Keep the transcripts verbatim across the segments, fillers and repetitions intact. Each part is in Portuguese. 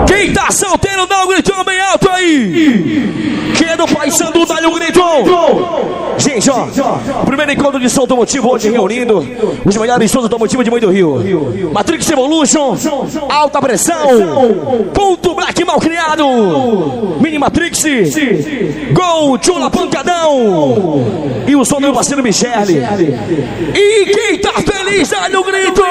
Quem tá solteiro, dá um gritão bem alto aí. Quem é do Pai Sandu, dá um gritão. Gente, ó, primeiro encontro de som automotivo hoje reunindo os melhores sons automotivos de Moinho do Rio. Matrix Evolution, Alta Pressão, Ponto Black Mal Criado, Mini Matrix, Gol, Chula Pancadão e o som do meu parceiro Michele. E quem tá feliz, dá um grito.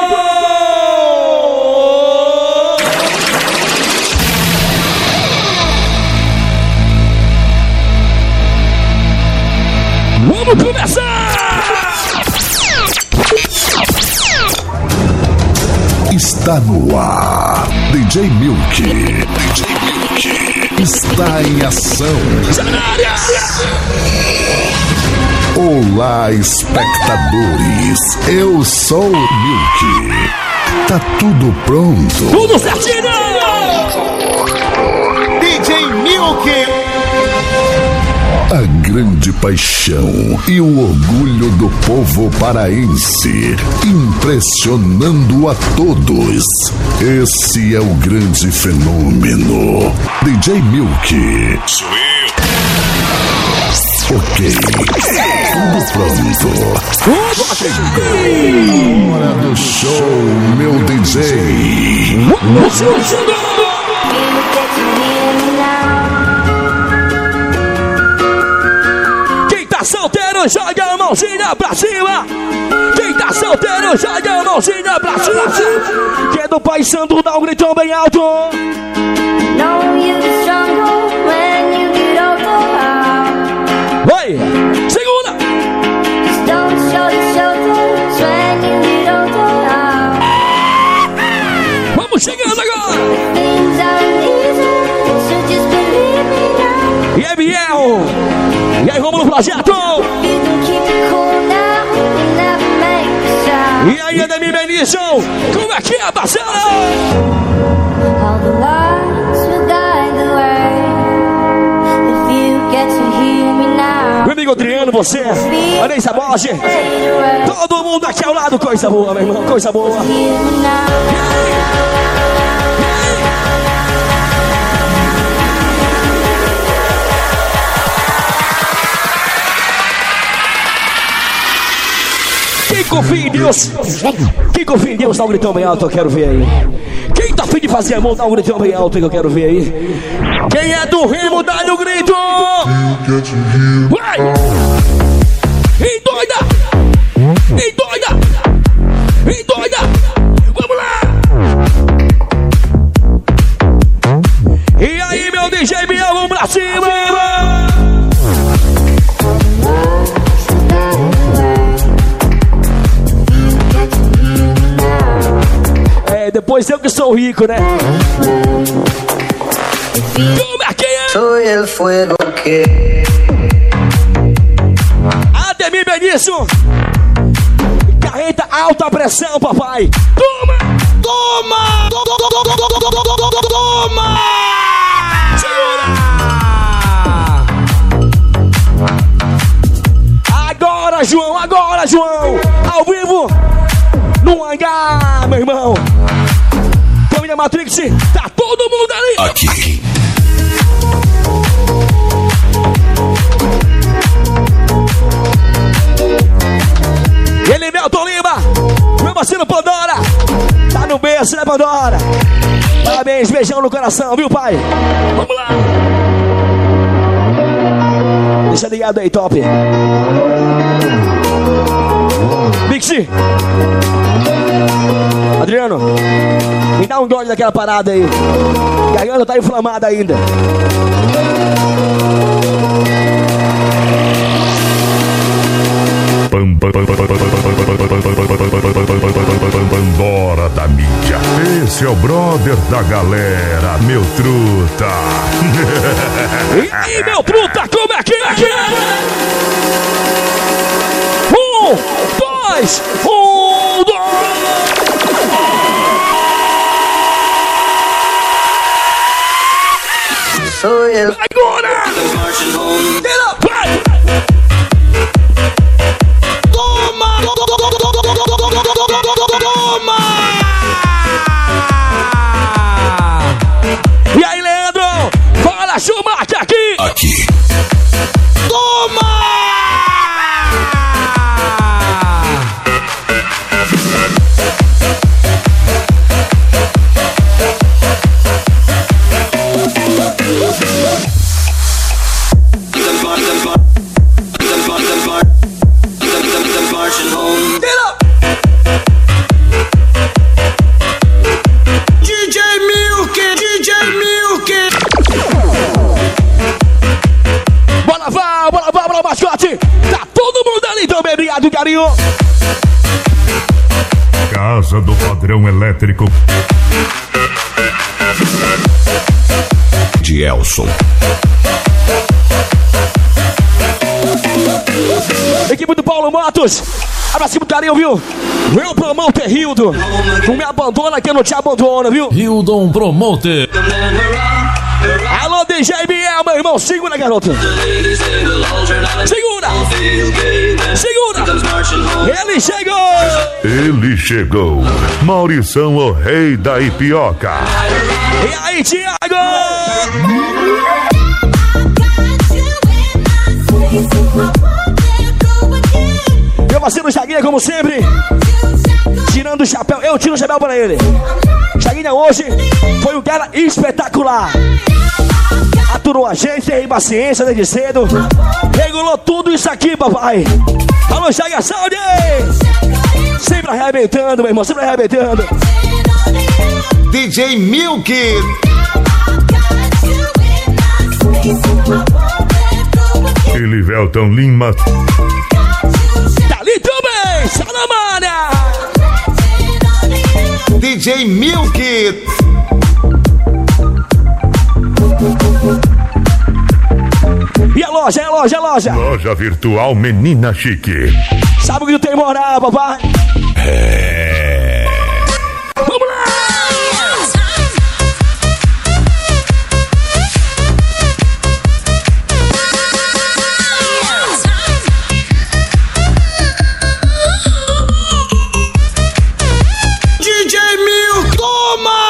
Vamos começar! Está no ar, D J Milk. D J Milk está em ação. Olá, espectadores. Eu sou o Milk. Tá tudo pronto? Tudo certinho! D J Milk. A grande paixão e o orgulho do povo paraense, impressionando a todos. Esse é o grande fenômeno. D J Milk. Sou eu. Ok, tudo pronto. Chegou a hora do show, meu D J. Solteiro, joga a mãozinha pra cima. Quem tá solteiro, joga a mãozinha pra cima. Quem é do Pai Sandu, dá um gritão bem alto. Vai, segunda. Vamos chegando agora. E aí, Biel? E aí, vamos no projeto! E aí, Ademir Benício, como é que é, parceiro? Meu amigo Adriano, você, Vanessa Borges, todo mundo aqui ao lado, coisa boa, meu irmão, coisa boa. Quem confia em Deus? Quem confia em Deus, dá um gritão bem alto, eu quero ver aí. Quem tá afim de fazer amor, dá um gritão bem alto, que eu quero ver aí. Quem é do remo, dá um grito. Vai! E doida! E doida! E doida! Vamos lá! E aí, meu D J Biel, vamos pra cima! Depois eu que sou rico, né? Como é que é? Sou el fuego que... Ademir Benício. Carreta alta pressão, papai. Toma! Toma! Toma! Segura! Agora, João, agora, João! Ao vivo! No hangar, meu irmão! Família Matrix, tá todo mundo ali! Aqui. Ele, Melton Lima, meu parceiro Pandora, tá no berço, né, Pandora? Parabéns, beijão no coração, viu, pai? Vamos lá! Deixa ligado aí, top! Mixi! Adriano, me dá um gole daquela parada aí. A garganta tá inflamada ainda. Pandora da mídia. Esse é o brother da galera, meu truta. E aí, meu truta, como é que é? Que é? Um, dois, um, dois. Sou el... Agora! Vai! Toma! Toma! Obrigado, carinho. Casa do Padrão Elétrico de Elson. Equipe do Paulo Matos. Abraço pro carinho, viu? Meu promoter Hildo. Não me abandona que eu não te abandono, viu? Hildon Promoter. Alô, D J Biel, meu irmão. Segura, garoto. Segura. Segura. Ele chegou. Ele chegou. Maurição, o rei da Ipioca. E aí, Thiago? Meu parceiro Chaguinha, como sempre, tirando o chapéu, eu tiro o chapéu pra ele. Chaguinha hoje foi um cara espetacular. Aturou a gente, teve paciência desde cedo. Regulou tudo isso aqui, papai. Alô, Chaga, saúde! Sempre arrebentando, meu irmão, sempre arrebentando. D J Milk. Elivelton Lima. Dali também, Salamana. D J Milk. E a loja, é a loja, é a loja. Loja virtual Menina Chique. Sabe que tu tem moral, papai? É. Vamos lá! D J Milk, toma!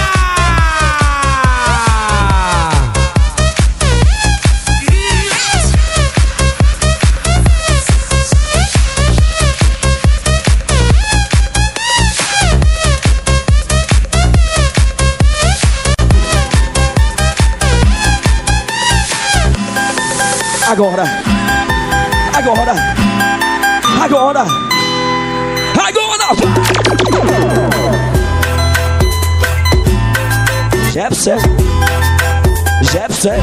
Agora, agora, agora, agora. Jefferson, Jefferson.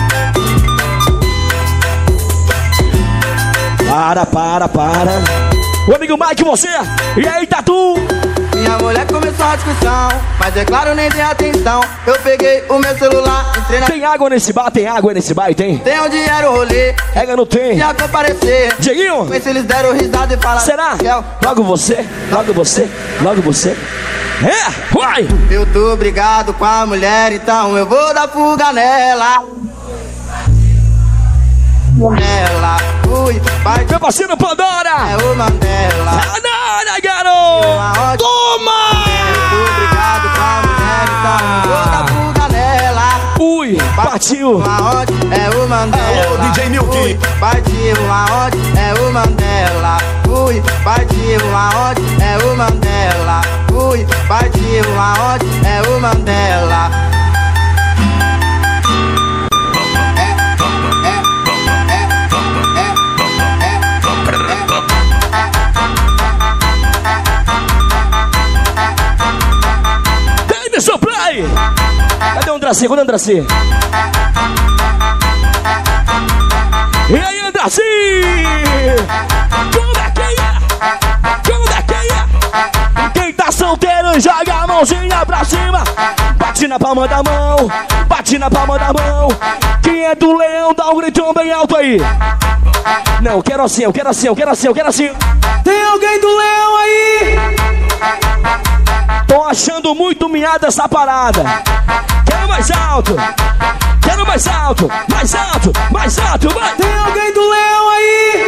Para, para, para. O amigo Mike, você. E aí, Tatu? Minha mulher começou a discussão, mas é claro, nem dei atenção. Eu peguei o meu celular, entrei na... Tem água nesse bar? Tem água nesse bar? Tem? Tem onde era o rolê, Pega, não tem. já comparecer. Dieguinho? Mas se eles deram risada e falaram... Será? Kel, Logo você, logo você, logo você. É, vai! eu tô brigado com a mulher, então eu vou dar fuga nela. Nela, ui, vai... Meu parceiro Pandora! É o Mandela. Pandora, garoto! Aonde... Toma! Eu tô brigado com a mulher, então eu vou dar fuga nela. Ui, partiu! Aonde é o Mandela? Alô, D J Milk. Ui, partiu aonde é o Mandela? Ui, partiu aonde é o Mandela? Ui, partiu aonde é o Mandela? Davidson Play! Cadê o Andraci? Cadê o Andraci? E aí, Andraci? Como é que é? Como é que é? Quem tá solteiro, joga a mãozinha pra cima. Bate na palma da mão, bate na palma da mão. Quem é do leão, dá um gritão bem alto aí. Não, eu quero assim, eu quero assim, eu quero assim, eu quero assim. Tem alguém do leão aí? Tô achando muito miada essa parada. Quero mais alto. Quero mais alto. Mais alto. Mais alto. Vai. Tem alguém do leão aí?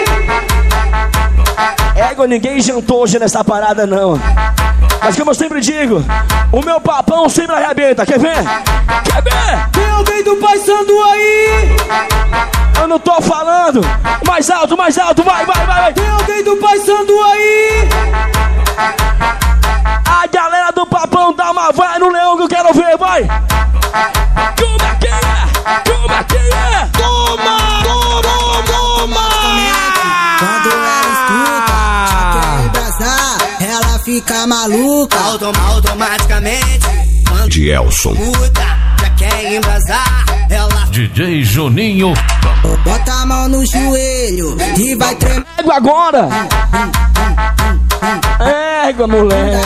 Égua, ninguém jantou hoje nessa parada, não. Mas como eu sempre digo, o meu papão sempre arrebenta. Quer ver? Quer ver? Tem alguém do Pai Sandu aí? Eu não tô falando. Mais alto, mais alto. Vai, vai, vai, vai. Tem alguém do Pai Sandu aí? A galera do papão dá uma vai no leão que eu quero ver. Vai. Como é que é? Como é que é? Toma! Toma! Toma! Quando ela escuta, já quer embrasar, ela fica maluca. Autom automaticamente, De Elson. muda, já quer quer embrasar, ela... D J Juninho. Bota a mão no joelho e vai tremer. Égua agora! Égua, moleque!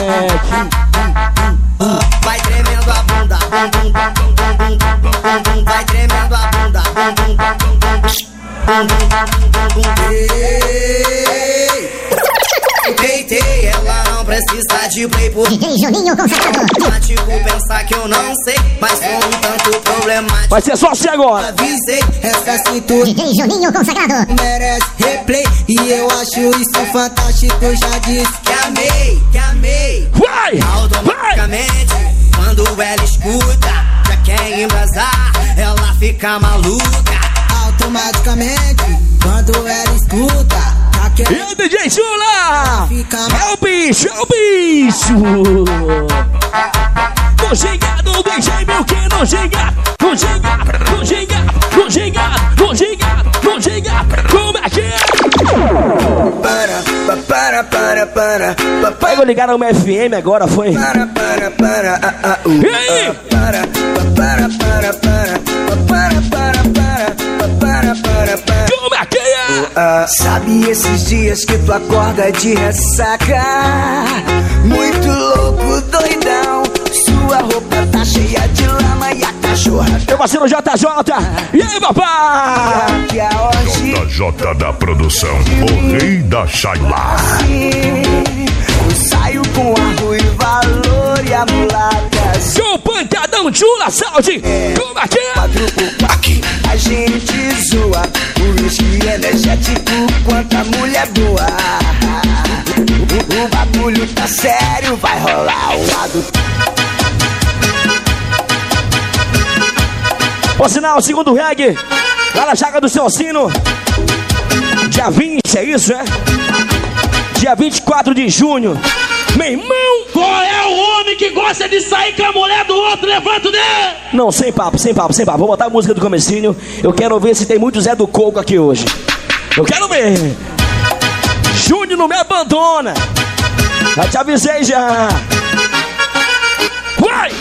Vai tremendo a bunda, bum, bum, bum, bum, bum, bum, bum, bum. Vai tremendo a bunda, bum, bum, bum, bum, bum, bum, bum, bum, bum. Ei, Peitei, ela não precisa de play por D J Juninho consagrado. Tipo, pensar que eu não sei, mas sou um tanto problemático. Vai ser só assim agora. Avisei, essa cintura D J Juninho consagrado merece replay. E eu acho isso fantástico, eu já disse que amei, que amei. Vai! Automaticamente, quando ela escuta, já quer embrasar, ela fica maluca. Automaticamente, quando ela escuta. E o D J Chula! É o bicho, é o bicho! No gingado, o D J meu que no gingado, no gingado, no gingado, no gingado, no gingado, no gingado, como é que é? Para, para, para, para, para. Pega ligar uma F M agora, foi? Para, para, para, ah, ah, uh, e aí? Para, para, para, para, para, para, para, para, para, para. Como é que é? Uh, sabe esses dias que tu acorda de ressaca? Muito louco, doidão. Sua roupa tá cheia de lama e a cachorra. Meu parceiro J J. E aí, papai? Que a hoje J J da produção, o rei da Shaila. eu saio com a ruiva loura e a mulata. Show pancadão, chula, saúde. Como é que é? Aqui a gente zoa. O whisky energético quanto a mulher boa. O, o bagulho tá sério, vai rolar o lado. Por sinal, segundo reggae, lá na Chaga do Seu Sino, dia vinte, é isso, é? Dia vinte e quatro de junho. Meu irmão! Qual é o homem que gosta de sair com a mulher do outro? Levanta o dedo! Não, sem papo, sem papo, sem papo. Vou botar a música do comecinho. Eu quero ver se tem muito Zé do Coco aqui hoje. Eu quero ver. Júnior não me abandona. Já te avisei já. Vai!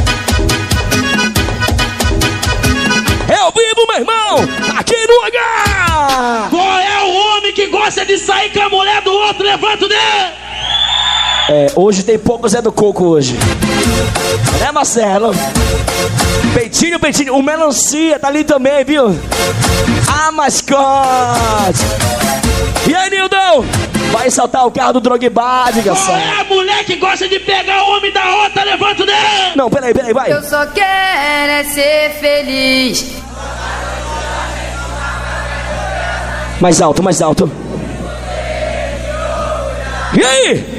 Eu vivo, meu irmão, aqui no H! Qual é o homem que gosta de sair com a mulher do outro? Levanta o dedo! É, hoje tem pouco Zé do Coco hoje. Né, Marcelo? Peitinho, peitinho. O Melancia tá ali também, viu? Ah, mascote! E aí, Nildão? Vai saltar o carro do Drogba, diga só. Qual é a mulher que gosta de pegar o homem da outra? Levanta o dedo! Não, peraí, peraí, vai. Eu só quero é ser feliz. Mais alto, mais alto. E aí?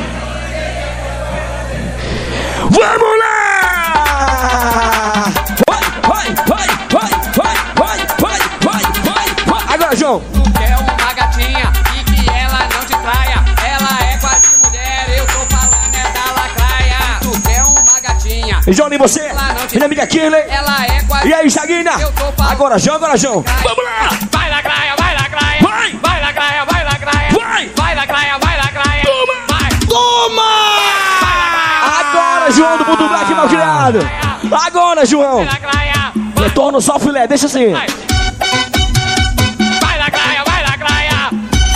Vamos lá! Vai, vai, vai, vai, vai, vai, vai, vai, vai, vai. Agora, João. Tu quer uma gatinha e que ela não te traia. Ela é quase mulher, eu tô falando é da lacraia. Tu quer uma gatinha. E João, e você? Minha amiga Kirley. Ela é quase. E aí, Chaguinha? Agora, João, agora, João. Vamos lá! Vai lacraia, vai lacraia. Vai! Vai lacraia, vai lacraia. Vai! Vai lacraia, vai lacraia. Toma! Vai! Toma! Agora, João do Mundo Black mal criado. Agora, João. Retorno só o filé, deixa assim. Vai! Vai lacraia, vai lacraia.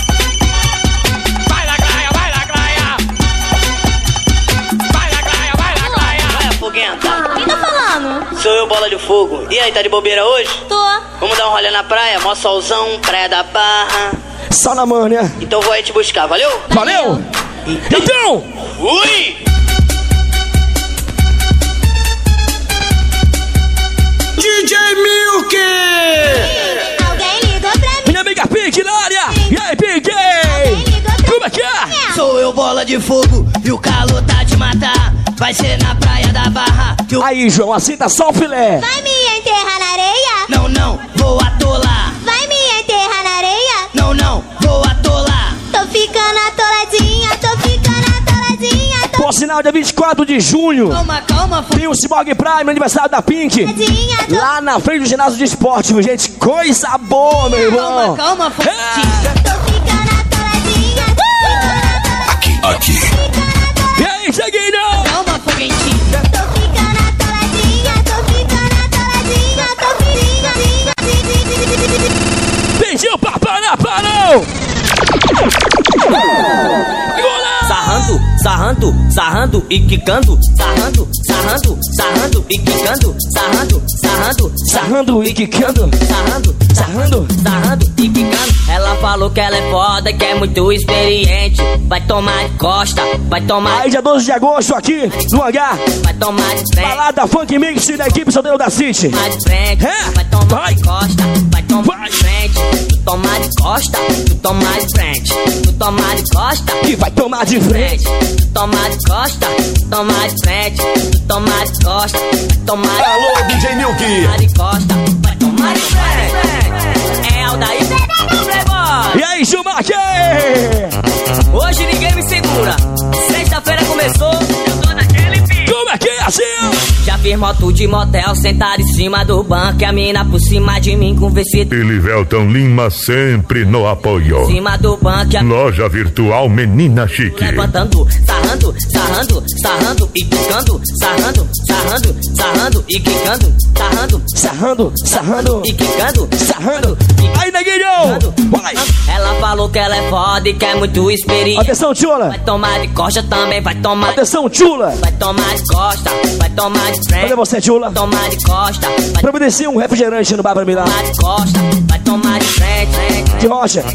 Vai lacraia, vai lacraia. Vai lacraia, vai lacraia. Vai, foguenta. Quem tá falando? Sou eu, Bola de Fogo. E aí, tá de bobeira hoje? Tô. Vamos dar um rolê na praia? Mó solzão, praia da Barra. Só na manha. Então vou aí te buscar, valeu? Valeu? Então... Então! Ui! D J Milk! Alguém ligou pra mim. Minha amiga Pink na área! E aí, Pink? Como é que é? Sou eu, Bola de Fogo, e o calor tá de matar. Vai ser na praia da Barra que o... Aí, João, assenta só o filé. Vai me enterrar na areia? Não, não, vou atolar. Vai me enterrar na areia? Não, não, vou atolar. Tô ficando atoladinha, tô ficando atoladinha, tô Por sinal, dia vinte e quatro de junho, Calma, calma, tem o Cyborg Prime, aniversário da Pink. atoladinha, tô... Lá na frente do ginásio de esporte, gente. Coisa boa, meu irmão. calma, calma, foguetinha. Tô ficando atoladinha, tô ficando atoladinha. Aqui. E aí, Chaguinho? Calma, foguetinha. Tô ficando atoladinha, tô ficando e quicando, sarrando, sarrando, sarrando e quicando, sarrando, sarrando, Sarrando e quicando. sarrando, Sarrando. sarrando e quicando. Ela falou que ela é foda, que é muito experiente. Vai tomar de costa, vai tomar, Aí dia doze de agosto aqui no H, vai tomar de frente. balada Funk Mix da equipe Solteiro da City. Tomar de frente, É? vai tomar Vai. de costa, vai tomar Vai. de frente. Tu tomar de costa, tu tomar de frente. Tu tomar de costa, Que vai tomar de frente. frente. Tu tomar de costa, tu tomar de frente. Tu tomar de costa, vai tomar de Alô, D J Milk. tomar de costa, vai tomar de frente. É o daí, Playboy. E aí, Schumacher? Hoje ninguém me segura. Sexta-feira começou, eu tô naquele pique. Como é que é assim? Já fiz moto de motel, sentado em cima do banco. E a mina por cima de mim com vestido E Livelton Lima sempre no apoio. em cima do banco. E a Loja Virtual Menina Chique. levantando, sarrando, sarrando, sarrando e quicando, sarrando, sarrando, sarrando e quicando, sarrando, Sarrando, sarrando, e quicando, sarrando. Aí, neguinho! Vai! Ela falou que ela é foda e que é muito experiente. Atenção, Chula! Vai tomar de costa também, vai tomar, Atenção, Chula! vai tomar de costa, vai tomar de frente, Cadê você, Chula? vai tomar de costa, vai Providencia um refrigerante no bar pra mim lá. tomar de costa, vai tomar de frente, frente. De rocha.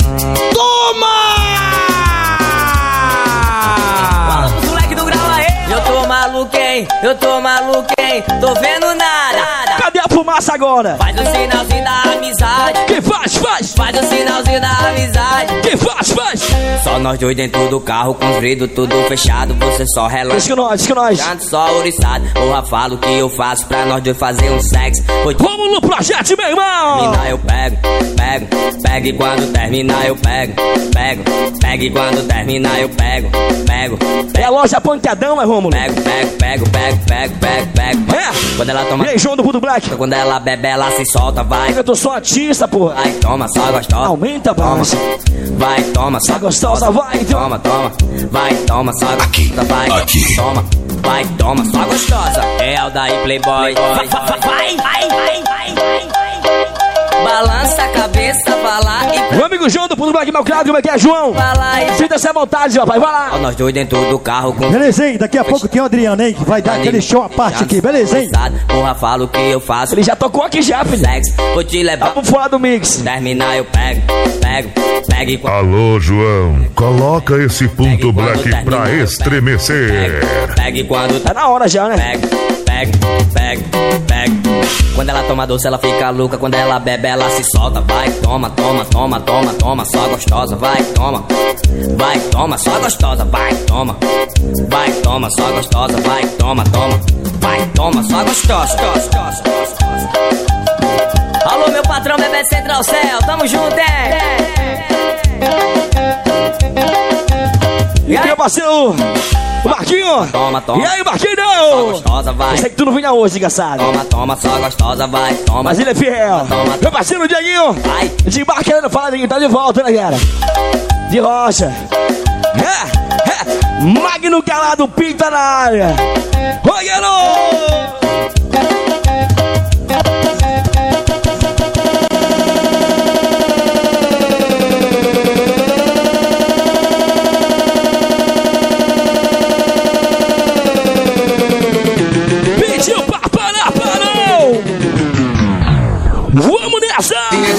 Fala pros moleque do grau aí. Eu tô maluco, hein? Eu tô maluco, hein? Tô vendo nada. Cadê a fumaça agora? Faz o sinalzinho da amizade. Que faz, faz! Faz o sinalzinho da amizade. Que faz, faz! Só nós dois dentro do carro com os vidros tudo fechado. Você só Diz relaxa. que nós, diz que nós. Canto só ouriçado. Porra, falo o que eu faço pra nós dois fazer um sexo. Vou te Vamos no projeto, meu irmão! terminar, eu pego, pego, pego e quando terminar eu pego, pego, pego e quando terminar eu pego, pego, É a loja Pancadão, é Rômulo? pego, pego, pego, pego, pego, pego, pego. É? Quando ela toma, E aí, João do Budo Black? quando ela bebe, ela se solta, vai, Eu tô só artista, porra. vai, toma, só gostosa. Aumenta, baixa. Vai, toma, só Tá gostosa, vai, então. Toma, toma, vai, toma, só gostosa, vai, aqui. toma, vai, toma, só gostosa. É o daí, Playboy. Vai, vai, vai, vai, vai, vai, vai, vai. Balança a cabeça, vai lá e Meu amigo João do Budo Black, meu criado, como é que é, João? vai lá e Sinta-se à vontade, rapaz, vai lá. nós dois dentro do carro com Beleza, hein? Daqui a pouco tem o Adriano, hein? Que vai dar aquele show à parte aqui, beleza, hein? Porra, falo o que eu faço. Ele já tocou aqui já, filho. Sexo, vou te levar. Vamos fora do mix. Terminar eu pego, pego, pego e quando Alô, João. Coloca esse ponto black pra estremecer. pego, pego e quando Tá na hora já, né? pego, pego, pego, pego. Quando ela toma doce, ela fica louca. Quando ela bebe, ela se solta. Vai, toma, toma, toma, toma, toma, só gostosa. Vai, toma, vai, toma, só gostosa. Vai, toma, vai, toma, só gostosa. Vai, toma, toma, vai, toma, só gostosa. gostosa, gostosa. Alô, meu patrão, bebê Central Céu, tamo junto, é? E aí, meu parceiro, o Marquinho. Toma, toma. E aí, Só Marquinho? gostosa, vai. Eu sei que tu não vinha hoje, engraçado. Toma, toma, só gostosa, vai, toma. Mas ele é fiel. Toma. Meu parceiro, Dieguinho. Vai. De embarque querendo falar, Dieguinho, tá de volta, né, cara? De rocha. É, é. Magno Calado, pinta na área. Oi, garoto. Pediu pra parar, parou! Vamos nessa!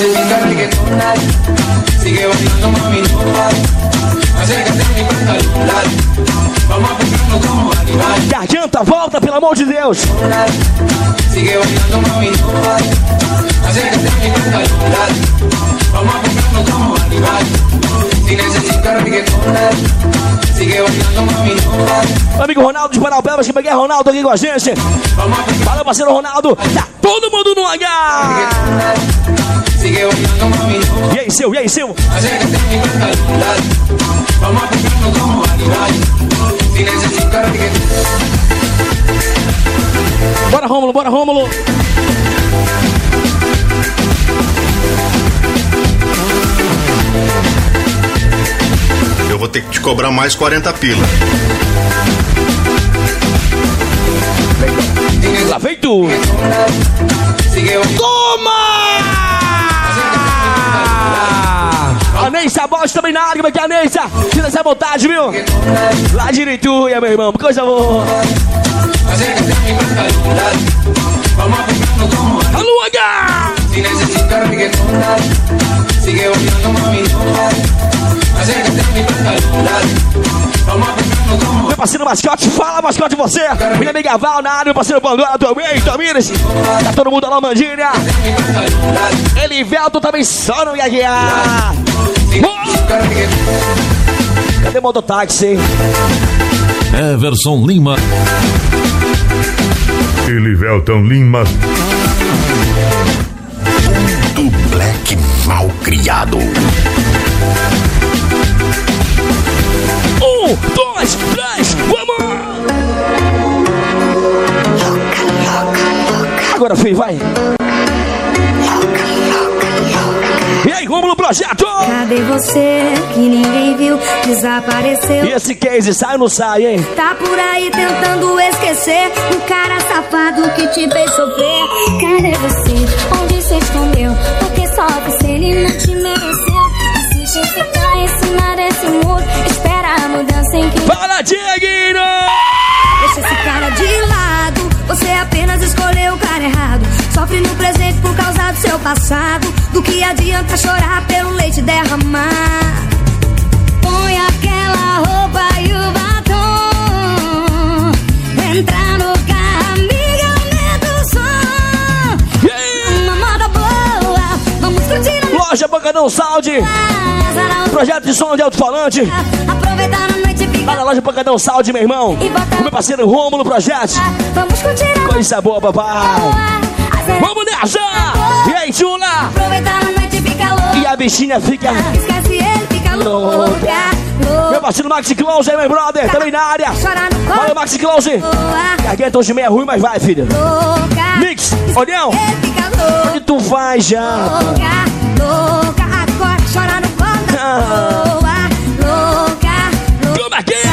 Sigue bailando, mami, no pare. Acércate a mi pantalón, vamos a pegarnos como animal. Garganta, volta, pelo amor de Deus! Sigue bailando, mami, no pare. Acércate a mi pantalón, vamos a pegarnos como animal. Si necesitas reggaetón, sigue bailando, mami, no pare. Meu amigo Ronaldo de Paraupebas, que peguei Ronaldo aqui com a gente. Valeu, parceiro Ronaldo. Tá todo mundo no H. Sigue bailando, mami, no pare. E aí, seu, e aí, seu? Acércate a mi pantalón, vamos a pegarnos como animal. Si necesitas reggaetón. Bora, Rômulo, bora, Rômulo. Eu vou ter que te cobrar mais quarenta pila. Lá vem tu. Toma! A Ney Sabot também na área. como é que é a Neissa? Tira essa vontade, viu? Lá de Ituia, meu irmão, coisa boa. Alô, H! Si necesitas reggaetón, dale. Sigue bailando, mami, no dale. Acércate a mi pantalón, dale. Vamos a pegarnos como... Meu parceiro mascote, fala mascote você. Minha amiga Val na área, meu parceiro Pandora também, Tamires. Tá todo mundo lá, Mandinha. Elivelto também só no Iaguiar. Cadê o mototáxi? Everson Lima. Elivelton Lima. Do Black Malcriado. Um, dois, três, vamos! Agora, filho, vai. E aí, Rômulo Projeto? Cadê você que ninguém viu? Desapareceu. E esse case sai ou não sai, hein? Tá por aí tentando esquecer o cara safado que te fez sofrer. Cadê você? Onde você escondeu? Porque só você ele não te mereceu. Insiste em ficar em cima desse muro. Espera a mudança em que... Fala, Dieguinho! Deixa esse cara de lado. Você apenas escolheu o cara errado. Sofre no presente por causa do seu passado. Do que adianta chorar pelo leite derramar? Põe aquela roupa e o batom. Entra no carro, amiga, aumenta o som. Yeah. Uma moda boa, vamos curtir a... Loja Pancadão Sound. Projeto de som de alto-falante. Aproveitar a noite e ficar... Lá na loja Pancadão Sound, meu irmão. O meu parceiro Rômulo Projeto. Vamos curtir a... Coisa boa, papai. Vamos nessa! E aí, Chula? Aproveitar a noite e fica louca. E a bichinha fica... Esquece ele, fica louca, louca. Meu parceiro Maxi Close aí, meu brother, também na área. Valeu, Maxi Close. Garganta hoje meia ruim, mas vai, filho. Mix, olhão. Onde tu vai já? Louca, louca, agora chora no colo. Louca, louca, louca. Como é que é?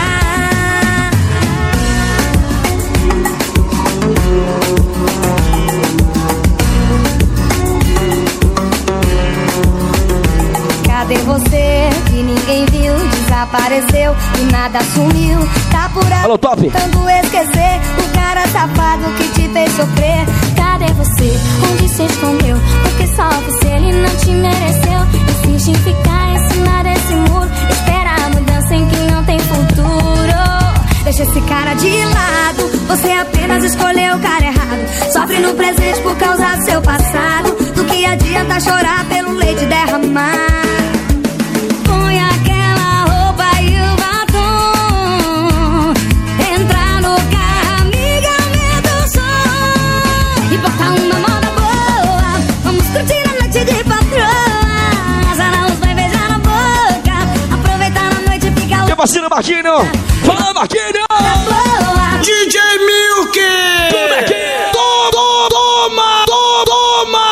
Cadê você que ninguém viu? Desapareceu e nada sumiu. Tá por aí. Alô, top. Tentando esquecer o cara safado que te fez sofrer. Cadê você? Onde se escondeu? Porque só você ele não te mereceu. Insiste em ficar em cima desse muro. Espera a mudança em que não tem futuro. Deixa esse cara de lado. Você apenas escolheu o cara errado. Sofre no presente por causa do seu passado. Do que adianta chorar pelo leite derramar? Põe aquela roupa e o batom. Entra no carro, amiga, aumenta o som. E bota uma moda boa. Vamos curtir a noite de patroa. As araús vai beijar na boca. Aproveitar a noite e ficar louca. Meu parceiro Marquinho. Fala, Marquinho. D J Milk. Como é que é? Toma, toma, toma.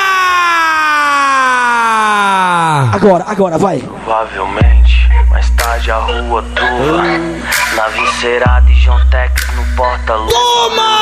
Agora, agora, vai. Provavelmente, mais tarde a rua tua. Na Vincerada e John Tex no porta-luz. Toma!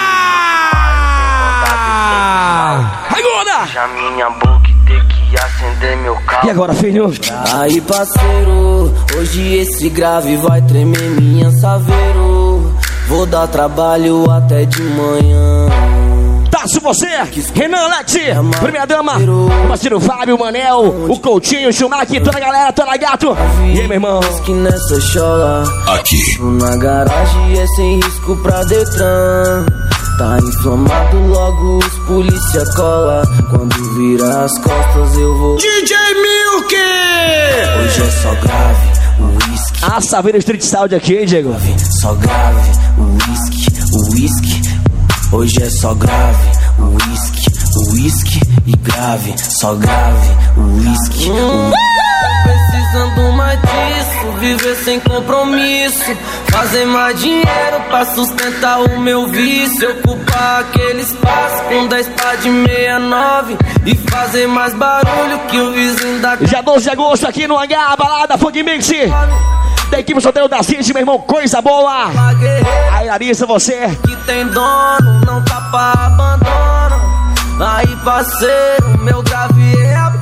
Agora! Já minha boca e ter que acender meu carro. E agora, filho? Aí, parceiro, hoje esse grave vai tremer minha saveiro. Vou dar trabalho até de manhã. Taço você, Renan Alex, primeira dama, o parceiro Fábio, Manel, o Coutinho, o Schumacher, toda a galera, toda a gato. E aí, meu irmão? Que nessa chola, aqui na garagem é sem risco pra Detran. Tá inflamado, logo os polícia cola. Quando virar as costas eu vou. D J Milk! Hoje é só grave, o whisky. A Saveira Street Sound aqui, hein, Diego? Só grave, o whisky, o whisky. Hoje é só grave, o whisky, o whisky e grave. Só grave, o whisky. Hum, precisando mais disso, viver sem compromisso. Fazer mais dinheiro pra sustentar o meu vício. Ocupar aquele espaço com dez pá de sessenta e nove. E fazer mais barulho que o vizinho da... Já doze de agosto aqui no H, balada Funk Mix. Da equipe solteiro da City, meu irmão, coisa boa. Aí, Larissa, você que tem dono, não tá pra abandono. Aí, parceiro, meu grave é a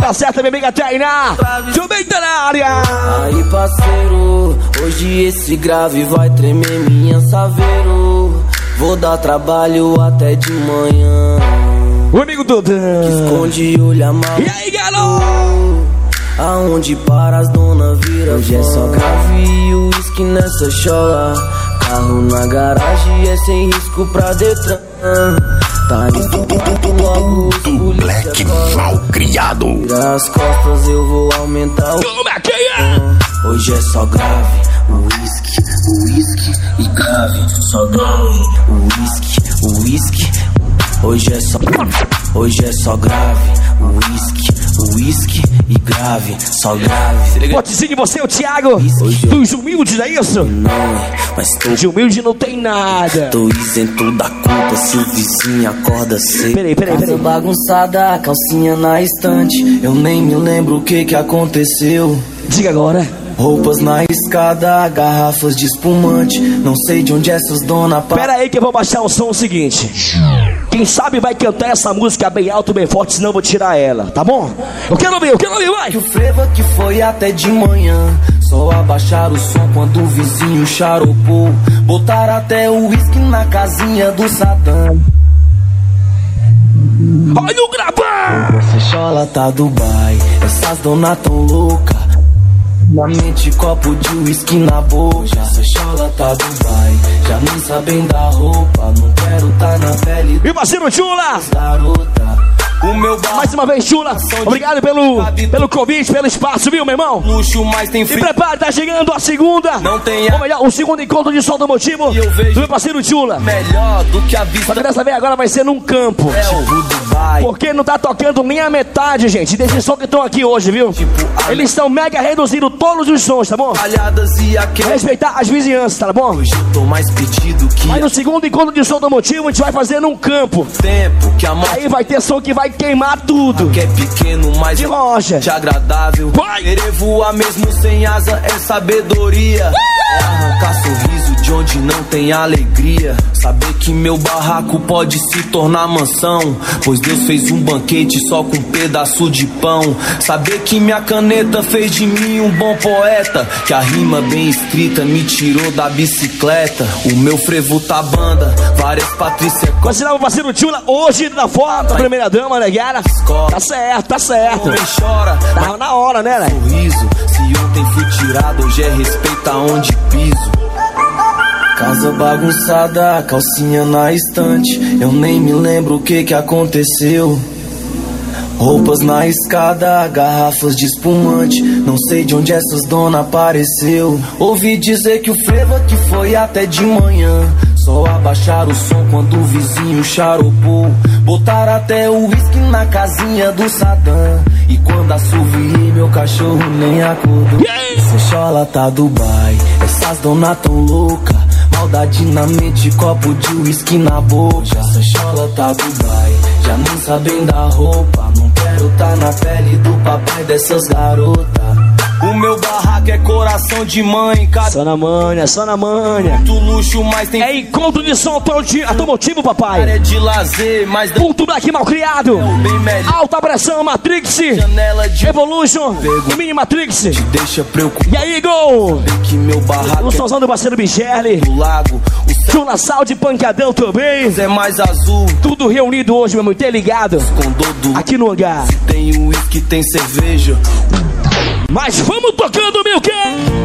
hora certa, minha amiga Tainá. Também tá na área. Aí, parceiro, hoje esse grave vai tremer minha saveiro. Vou dar trabalho até de manhã. O amigo Dudan que esconde olha mal. E aí, garoto? Aonde para as dona vira. Hoje é só grave e uísque nessa chola. Carro na garagem é sem risco pra Detran. Tá informado logo os do Black mal criado. Vira as costas, eu vou aumentar o Toma, que é? Hoje é só grave, uísque, uísque e grave. Só grave, uísque, uísque. Hoje é só, hoje é só grave, uísque, uísque e grave, só grave. Pode seguir você, o Thiago, dos humildes, é isso? Não, mas tô de humilde não tem nada. Tô isento da culpa se o vizinho acorda cedo. Peraí, peraí, peraí. Casa bagunçada, calcinha na estante. Eu nem me lembro o que que aconteceu. Diga agora. Roupas na escada, garrafas de espumante. Não sei de onde essas donas... Pa... Pera aí que eu vou baixar o som, o seguinte. Quem sabe vai cantar essa música bem alto, bem forte, senão eu vou tirar ela, tá bom? Eu quero ouvir, eu quero ouvir, vai! Que o frevo que foi até de manhã. Só abaixar o som quando o vizinho charopou. Botar até o uísque na casinha do Saddam. Olha o gravar! Essa chola tá Dubai, essas donas tão louca. Na mente, copo de uísque na boca. Essa chola tá Dubai, já nem sabem da roupa. Não quero tá na pele. E parceiro Chula! Garota, o meu bar... Mais uma vez, Chula, obrigado pelo, pelo convite, pelo espaço, viu, meu irmão? Luxo, mas tem frio. E prepare, tá chegando a segunda. Não tem a... Ou melhor, o segundo encontro de Sol do Motivo do meu parceiro Chula. Melhor do que a vista. Só que dessa vez agora vai ser num campo. É o Dubai. Porque não tá tocando nem a metade, gente, desse som que estão aqui hoje, viu? Tipo, eles estão mega reduzindo todos os sons, tá bom? E aquele... Respeitar as vizinhanças, tá bom? Hoje eu tô mais pedido que... Mas no segundo encontro de Som do Motivo a gente vai fazer num campo. Tempo que a mão... Aí vai ter som que vai queimar tudo. Que é pequeno, mas de rocha, de agradável. Vai. Querer voar mesmo sem asa é sabedoria. É arrancar sorriso de onde não tem alegria. Saber que meu barraco pode se tornar mansão, pois Deus fez um banquete só com um pedaço de pão. Saber que minha caneta fez de mim um bom poeta, que a rima bem escrita me tirou da bicicleta. O meu frevo tá banda, várias Patrícia. Vacilar o parceiro Chula hoje na foto, a primeira dama, né, cara? Tá certo, tá certo. Chora, tá na hora, né, né? Sorriso, se ontem fui tirado, hoje é respeito aonde piso. Casa bagunçada, calcinha na estante. Eu nem me lembro o que que aconteceu. Roupas na escada, garrafas de espumante. Não sei de onde essas donas apareceu. Ouvi dizer que o frevo que foi até de manhã. Só abaixar o som quando o vizinho charopou. Botar até o uísque na casinha do Saddam. E quando assoviei, meu cachorro nem acordou. Essa chola tá Dubai, essas donas tão louca. Maldade na mente, copo de uísque na boca. Essa chola tá Dubai, já nem sabem da roupa. Não quero tá na pele do papai dessas garotas. O meu barraco é coração de mãe, cara. Só na manha, só na manha. Muito luxo, mas tem... É encontro de som automotivo, papai. É de lazer, mas... Ponto Black mal criado. É alta pressão, Matrix. De... Evolution. Pego. Mini Matrix. Te deixa preocupado. E aí, gol. Que meu barraco o somzão do parceiro Michele. Do lago. Chula Sal de Pancadão também. É mais azul. Tudo reunido hoje, meu irmão. Interligado. Do... Aqui no hangar. Se tem uísque, tem cerveja. Mas vamos tocando, meu quê?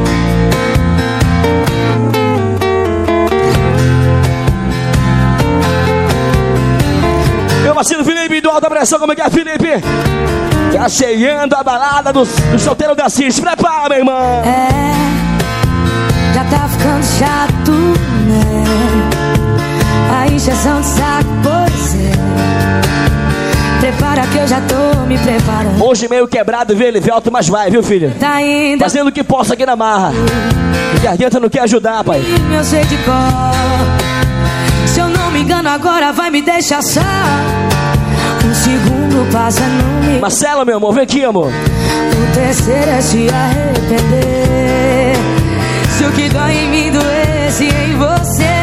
Meu parceiro Felipe do Alta Pressão, como é que é, Felipe? Tá chegando a balada do, do solteiro da Cis. Prepara, meu irmão. É, já tá ficando chato, né? A injeção de saco, pois é. Prepara que eu já tô me preparando. Hoje meio quebrado, viu, Elivelto, mas vai, viu, filho? Tá indo. Fazendo o que possa aqui na marra. E a garganta não quer ajudar, pai. Eu sei de cor. Se eu não me engano agora vai me deixar só. Um segundo passa no me... Marcelo, meu amor, vem aqui, amor. O terceiro é se arrepender. Se o que dói em mim doesse em você.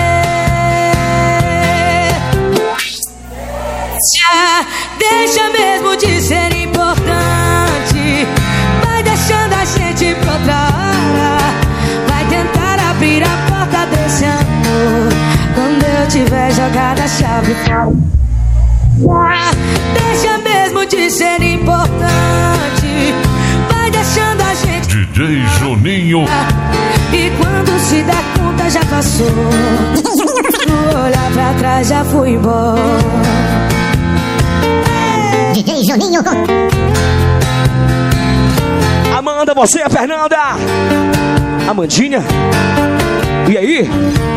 Já deixa mesmo de ser importante. gente pra outra hora. Vai tentar abrir a porta desse amor quando eu tiver jogado a chave fora. Deixa mesmo de ser importante. Vai deixando a gente D J Juninho. E quando se der conta já passou. Vou olhar pra trás, já fui embora. D J Juninho. Amanda, você, a Fernanda. Amandinha. E aí?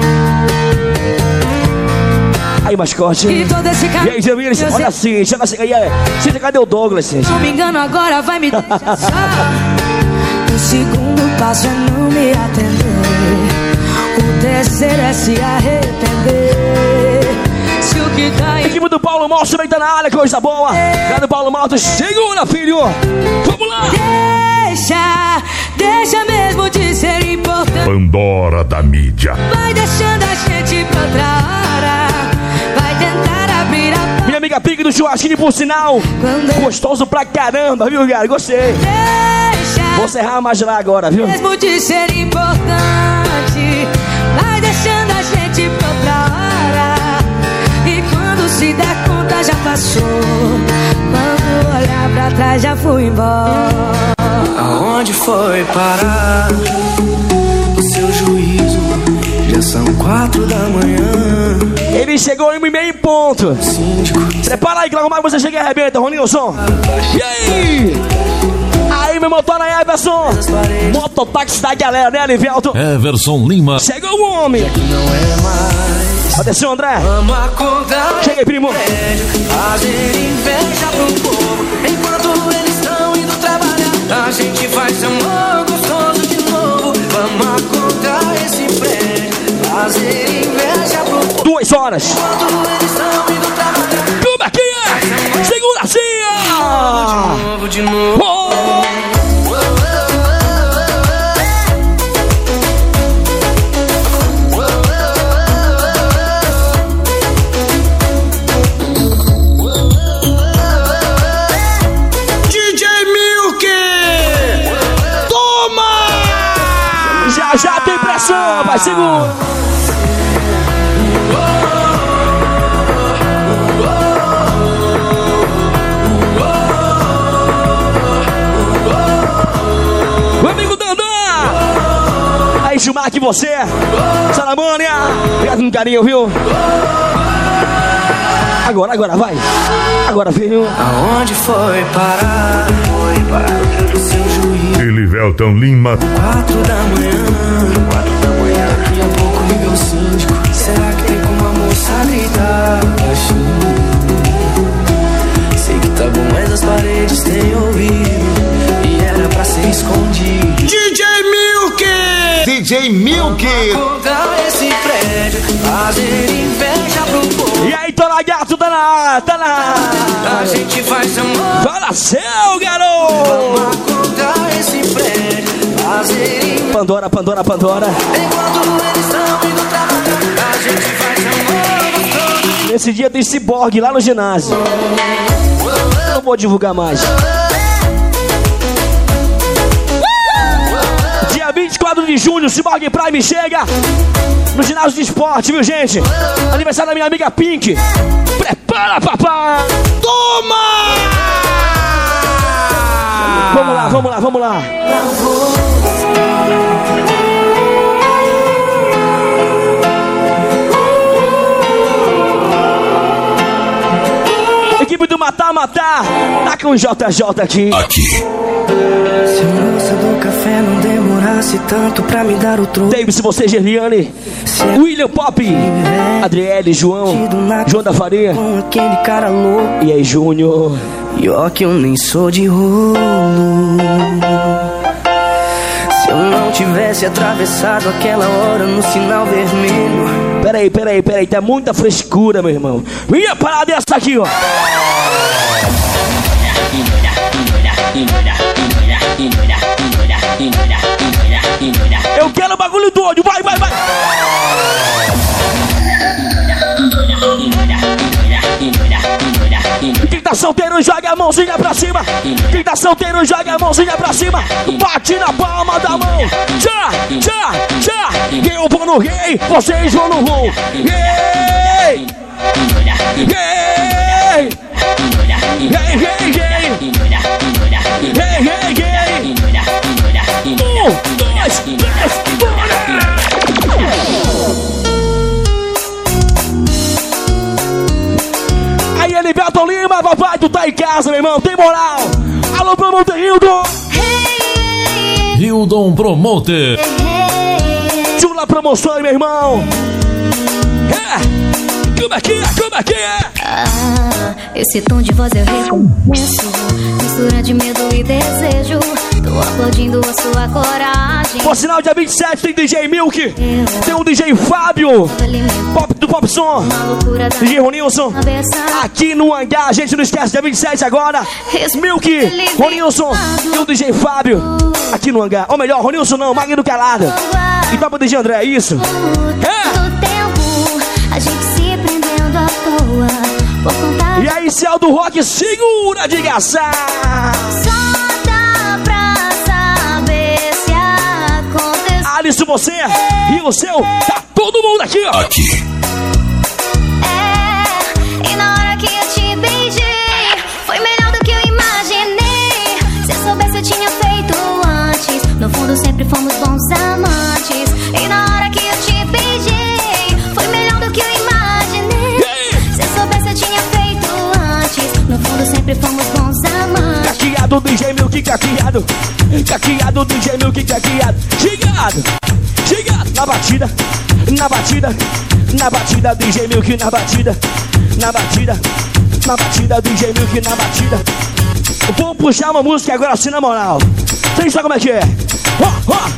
Aí, mascote. E, todo esse e aí, Jamires? Olha assim, chega assim. E aí, Cíntia, cadê o Douglas, Cíntia? Não me engano, agora vai me deixar só. O segundo passo é não me atender. O terceiro é se arrepender. Se o que tá aí... Equipe do Paulo Maltos também tá na área, coisa boa. Cara do Paulo Maltos, segura, filho. Vamos lá. Deixa, deixa mesmo de ser importante. Pandora da mídia. Vai deixando a gente pra outra hora. Vai tentar abrir a... Minha amiga Pink do churrasquinho, por sinal. Quando... Gostoso pra caramba, viu, cara? Gostei. Deixa. Vou serrar mais lá agora, viu? Mesmo de ser importante. Vai deixando a gente pra outra hora. E quando se der conta já passou. Quando olhar pra trás já fui embora. Aonde foi parar o seu juízo? Já são quatro da manhã. Ele chegou em um e meio em ponto. Síndico. Prepara aí que logo mais você chega e arrebenta, Roninho som. E aí? Aí, meu motor na Everson. Mototáxi da galera, né, Alivelton? Everson Lima. Chegou o homem. Não é mais. Atenção, André. Vamos acordar. Chega aí, primo. Fazer inveja pro povo enquanto eles estão indo trabalhar. A gente faz amor gostoso de novo. Vamos acordar esse prédio. Fazer inveja pro povo. Duas horas. Enquanto eles estão indo trabalhar. Como aqui é? Segura assim, ó. De novo, de novo. Oh. Já tem pressão, vai, segura. O amigo Dandan. Aí, Gilmar, que você. Salamânia. Obrigado no carinho, viu? Agora, agora, vai. Agora, filho. Aonde foi parar? Foi parar o seu juízo. Elivelton Lima. Quatro da manhã. Quatro da manhã. Daqui a pouco liga o síndico. Será que tem como a moça gritar baixinho? Sei que tá bom, mas as paredes têm ouvido. E era pra ser escondido. D J Milk! D J Milk! Acordar esse prédio. Fazer inveja pro povo. E aí, Tona Gato, tá na... Tá na... A gente faz amor. Fala seu, garoto! Vamos acordar esse prédio. Fazer inveja. Pandora, Pandora, Pandora. Enquanto eles estão indo trabalhar. A gente faz amor. Nesse dia tem ciborgue lá no ginásio. Não vou divulgar mais. Dia vinte e quatro de junho, Ciborgue Prime chega no ginásio de esporte, viu, gente? Aniversário da minha amiga Pink. Prepara, papai! Toma! Vamos lá, vamos lá, vamos lá. Equipe do Matar Matar, tá com o J J aqui. Aqui. Se a moça do café não demorasse tanto pra me dar o troco. Davis, você, Gerliane, William Pop, Adriele, João, João da Faria. Com aquele cara louco. E aí, Júnior. E ó que eu nem sou de rolo. Se eu não tivesse atravessado aquela hora no sinal vermelho. Peraí, peraí, peraí, tá muita frescura, meu irmão. Minha parada é essa aqui, ó. Eu quero bagulho doido, vai, vai, vai. E quem tá tá solteiro, joga a mãozinha pra cima. Quem tá solteiro, joga a mãozinha pra cima. Bate na palma da mão. Tchá, tchá, tchá. Eu vou no rei, vocês vão no roll. Rei! Rei! Rei, rei, rei! Rei, rei, rei! Um, dois, três, bora! Aí, Elivelton Lima, papai, tu tá em casa, meu irmão, tem moral. Alô, promotor Hildon. Hildon Promoter. Chula Promoções, meu irmão. É, como é que é, como é que é? Ah, esse tom de voz eu reconheço. Mistura de medo e desejo. Tô aplaudindo a sua coragem. Por sinal, dia vinte e sete tem D J Milk. Tem um D J Fábio Pop do Pop Som. D J Ronilson. Aqui no Hangar, a gente não esquece, dia vinte e sete agora. Milk, Ronilson e o D J Fábio. Aqui no Hangar. Ou melhor, Ronilson não, Magno Calado. E topa o D J André, é isso? É! A gente se prendendo à toa. Por conta. E aí, céu do rock, segura de gaçar. Só dá pra saber se aconteceu. Alisson, você e o seu, tá todo mundo aqui, ó. Aqui. É, e na hora que eu te beijei, foi melhor do que eu imaginei. Se eu soubesse, eu tinha feito antes. No fundo, sempre fomos bons amantes. E na hora que eu te beijei, foi melhor do que eu imaginei. Se eu soubesse, eu tinha feito antes. No fundo, sempre fomos bons amantes. Caqueado, D J Milk, caqueado. Caqueado, D J Milk, caqueado. Chegado, chegado. Na batida, na batida, na batida, D J Milk na batida. Na batida, na batida, D J Milk na batida. Vou puxar uma música agora assim na moral. Vocês sabem como é que é? Ó, ó.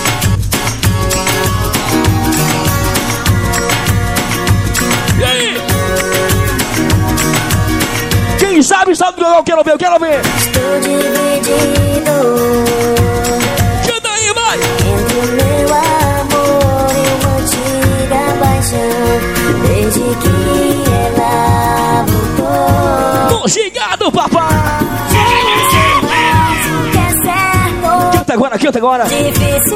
E aí? Quem sabe, sabe do que eu quero ver, eu quero ver. Estou dividido. Canta aí, vai. Entre o meu amor e uma antiga paixão. Desde que ela voltou. Tô chegado, papai. Que é certo. Canta agora, canta agora. Difícil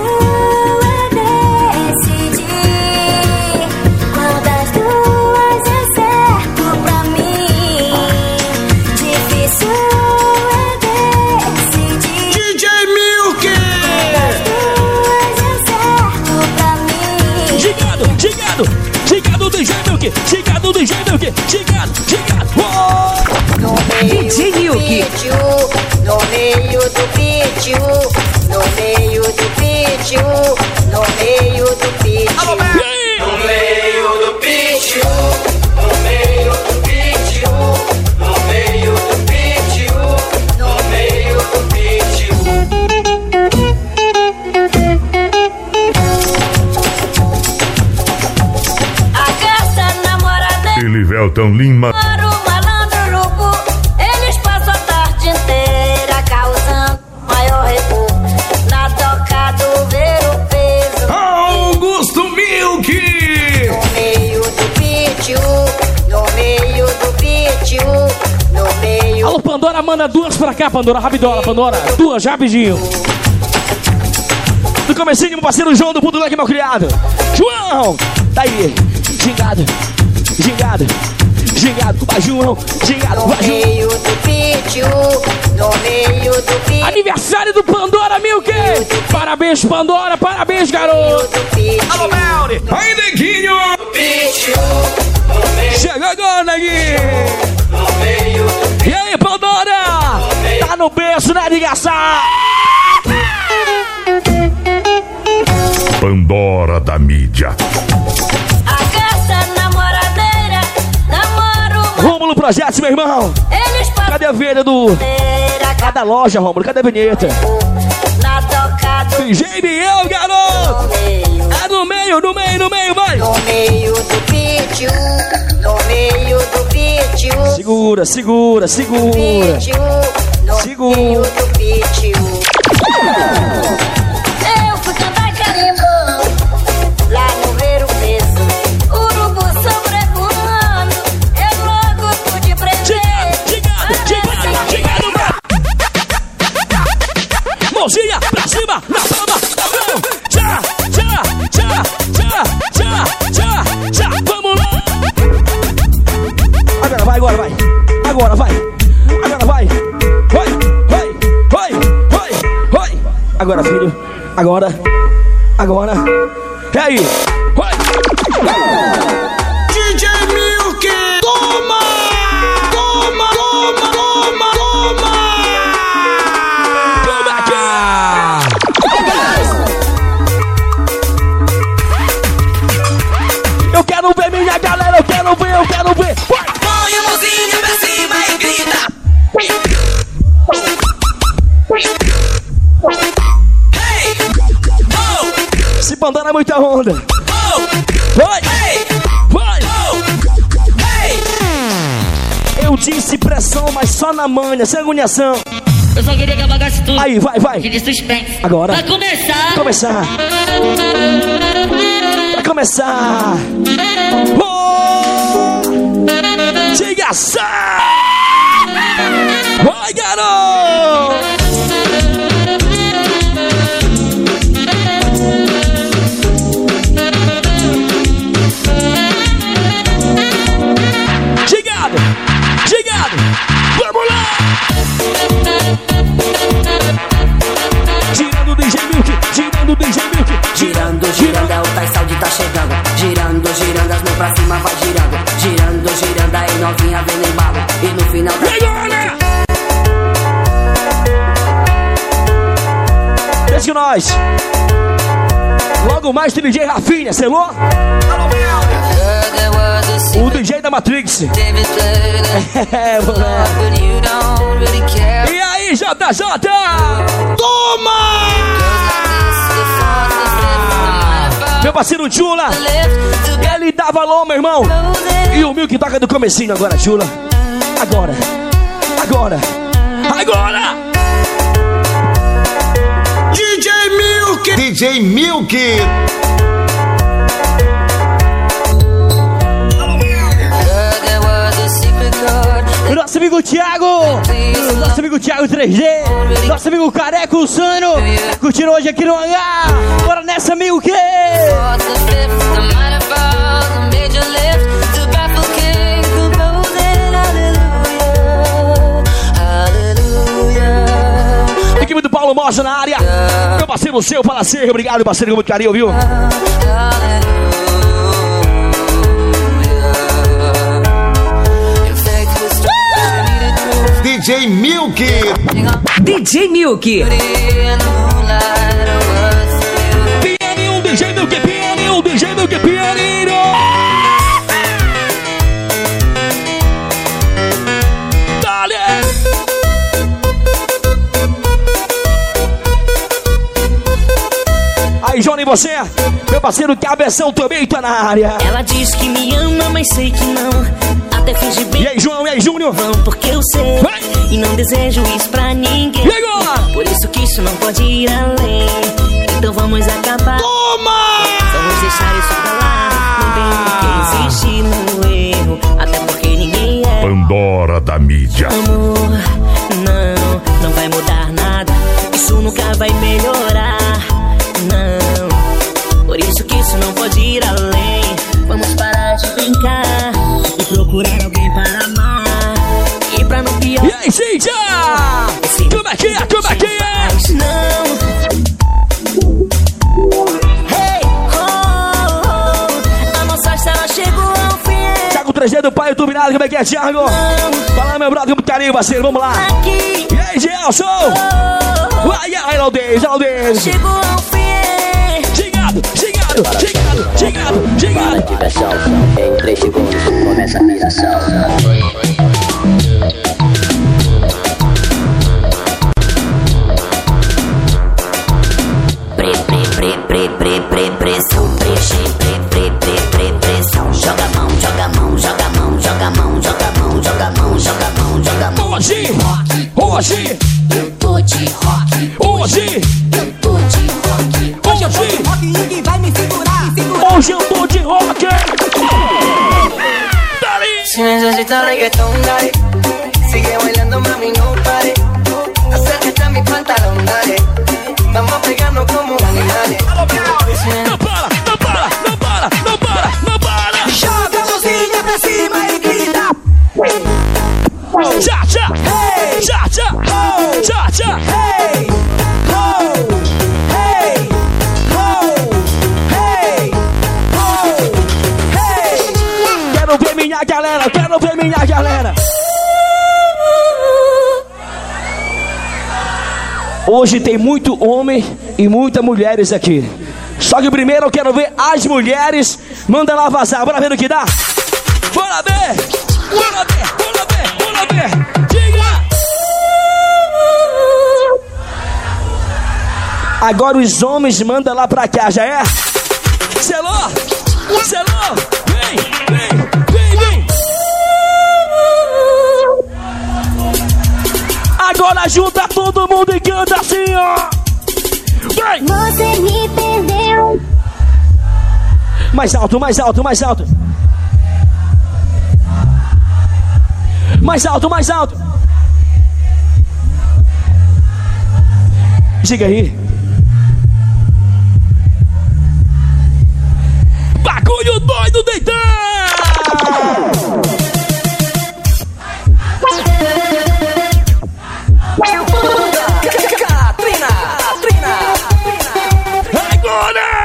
é decidir qual das duas é certo pra mim. Difícil é decidir D J Milk. qual das duas é certo pra mim. Chegado, chegado, chegado, D J Milk. Chegado, D J Milk. Chegado, chegado. No meio D J do Milk. vídeo, no meio do vídeo, no meio do vídeo, no meio do vídeo, no meio do vídeo, no meio do vídeo, no meio do vídeo, no meio do vídeo. A gata namorada Elivelton Lima. para o malandro urubu. Eles passam a tarde inteira causando maior rebu. Na toca do ver o peso. Augusto Milk. No meio do vídeo, no meio do vídeo, no meio. Alô, Pandora, manda duas pra cá, Pandora. Rapidola, Pandora. Duas, rapidinho. No comecinho, meu parceiro João do Puto Leque, meu criado. João! Tá aí. Gingado. Gingado. Gingado. Vai, João. Gingado. No Vai, João. meio do vídeo, no meio do vídeo. Aniversário do Pandora, Milk. Parabéns, Pandora. Parabéns, garoto. Alô, Melly. Aí, neguinho. Chega agora, neguinho. E aí, Pandora? Tá no berço, né, de gaçar? Pandora da mídia. A gata namoradeira namora uma. Rômulo Projetos, meu irmão. Eles passam Cadê a venda do... Cada loja, Rômulo. Cadê a vinheta? na toca do. D J Biel, garoto. É no meio, no meio, no meio, vai. No meio do vídeo, no meio do vídeo. Segura, segura, segura. Vídeo, no Segura. meio do vídeo. Eu fui cantar carimbão Lá no ver o peso. urubu sobrevoando. Eu logo pude prender. Chegado, Agora, filho. Agora. Agora. E aí? Vai. D J Milk. Toma! Toma, toma, toma, toma! Toma aqui! Eu quero ver minha galera, eu quero ver, eu quero ver. Vai. Põe a mãozinha pra cima e grita. Hey! Oh! Esse bandana é muita onda. Oh! Vai! Hey! Vai! Oh! Hey! Eu disse pressão, mas só na manha, sem agoniação. Eu só queria que apagasse tudo. Aí, vai, vai. De suspense. Agora. Vai começar. Vai começar. Vai começar. Oh! Diga só! Vai, garoto! Chegado! Chegado! Vamos lá! Girando o D J Milk, girando o D J Milk. Girando, girando, é o Tais Saúde tá chegando. Girando, girando, as mãos pra cima vai girando. Girando, girando, aí novinha vem no embalo. E no final da... Desce com nós! Logo mais tem D J Rafinha, selou? O D J da Matrix. É, moleque. E aí, J J? Toma! Meu parceiro Chula, ele dá valor, meu irmão. E o Milk toca do comecinho agora, Chula. Agora, agora, agora! D J Milk. D J Milk. Nosso amigo Thiago, nosso amigo Thiago três D, nosso amigo Careco Sano, curtindo hoje aqui no hangar. Bora nessa, Milk! Equipe do Paulo Mocha na área. Meu parceiro seu, fala ser. Obrigado, parceiro, com muito carinho, viu? D J Milk. D J Milk. Pianinho, D J Milk, pianinho, D J Milk, pianinho. Dale! Aí, Johnny, você, meu parceiro Cabeção também tá na área. Ela diz que me ama, mas sei que não. Até finge bem. E aí, João, e aí, Júnior? Não, porque eu sei. Vai. E não desejo isso pra ninguém. E agora? Por isso que isso não pode ir além. Então vamos acabar. Toma! Vamos deixar isso pra lá. Não tem por que insistir no erro. Até porque ninguém é Pandora da mídia. Amor, não, não vai mudar nada. Isso nunca vai melhorar. Não, por isso que isso não pode ir além. Vamos parar de brincar e procurar alguém para amar. E pra não pior. E aí, Cíntia? Como é que é? Como é que é? Não. Hey, oh, oh, a nossa história chegou ao fim. Thiago três D do pai, o turbinado, como é que é, Thiago? Fala, meu brother, com muito carinho, parceiro, vamos lá. Aqui. E aí, Gelson? Oh, vai, aí, Laudez, Laudez. Chegou ao fim. Chegado, chegado, chegado, chegado, chegado. Diversão, em três segundos começa a pegação. Pre, pre, pre, pre, pre, pre, pressão, preche, pre, pre, pre, pre, pressão. Joga a mão, joga a mão, joga a mão, joga a mão, joga a mão, joga a mão, joga a mão, joga a mão. Hoje, hoje, eu tô de rock. Hoje, eu tô de rock. Hoje eu tô de rock, ninguém vai me segurar, me segurar. Hoje eu tô de rock. Dale. Si necesitas reggaetón, dale. Sigue bailando, mami, no pare. Acércate a mi pantalón, dale. Vamos a pegarnos como animales. Não para, não para, não para, não para, não para. Joga a mãozinha pra cima e grita. Tchá, tchá, hey, tchá, tchá, tchá, tchá, hey, oh. Vai, galera. Hoje tem muito homem e muitas mulheres aqui. Só que primeiro eu quero ver as mulheres. Manda lá vazar. Bora ver o que dá. Bora ver. Bora ver. Bora ver. Bora ver. Diga. Agora os homens mandam lá pra cá. Já é? Selou. Selou. Vem. Vem. Vem. Vem. Agora junta todo mundo e canta assim, ó. Vem. Você me perdeu. Mais alto, mais alto, mais alto. Mais alto, mais alto. Diga aí. Bagulho doido deitando. Catrina, Catrina, agora!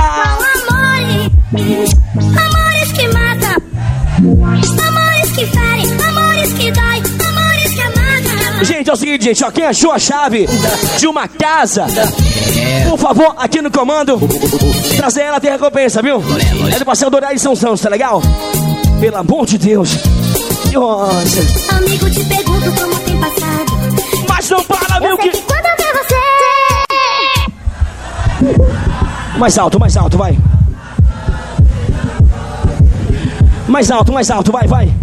Amores, amores que matam, amores que ferem, amores que dói, amores que amagam. Gente, é o seguinte, gente, ó, quem achou a chave de uma casa, por favor, aqui no comando, trazer ela tem recompensa, viu? É do passeio Dourado de São Santos, tá legal? Pelo amor de Deus. Nossa. Amigo, te pergunto como tem passado. Mas não para, viu? Que... que quando eu ver você. Mais alto, mais alto, vai. Mais alto, mais alto, vai, vai.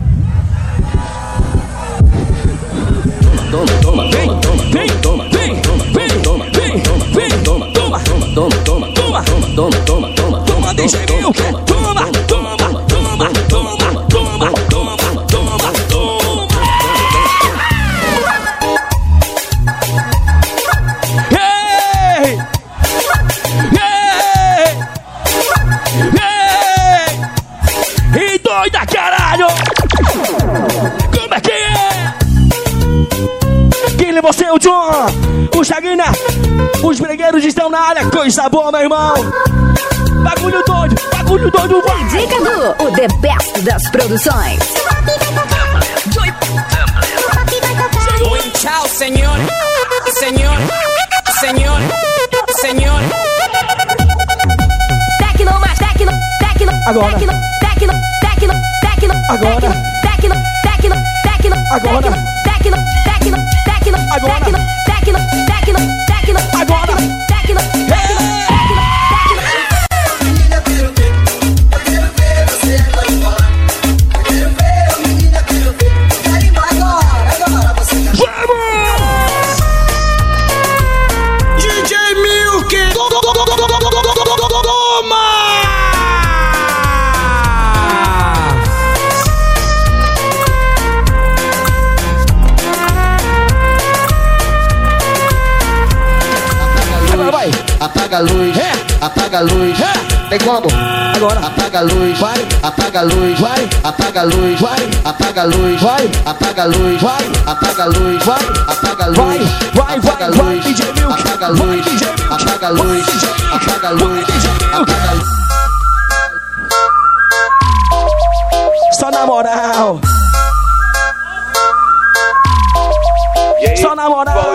Toma, toma, vem, toma, toma, vem, toma, vem, toma, vem, toma, vem, toma, vem, toma, toma, toma, toma, toma, toma, toma, toma, toma, toma, toma, D J Milk, toma, toma, toma, toma, toma, toma, toma, toma, toma. Hey! Hey! Hey! E doida, caralho! Como é que é? Quem é você, o John? O Chaguina? Os bregueiros estão na área. Coisa boa, meu irmão. Bagulho doido, bagulho doido, vai. D J Cadu, o The Best das produções. Oi, tchau, senhor. Senhor, senhor, senhor. Tecno, mais tecno, tecno, agora. Tecno, tecno, tecno, tecno, agora. Tecno, tecno, tecno, agora. Tecno, tecno, tecno, agora. Tecno, tecno, tecno, tecno, agora. Tecno, tecno, Apaga a luz, é. Apaga a luz, é. Tem como? Agora. Apaga a luz, vai. Apaga a luz, vai. Apaga a luz, vai. Apaga a luz, vai. Apaga a luz, vai. Apaga a luz, vai. Apaga a luz, vai, vai, vai, apaga a luz, D J Milk. apaga a luz, apaga a luz, apaga a luz, apaga a luz. Só na moral. Só na moral.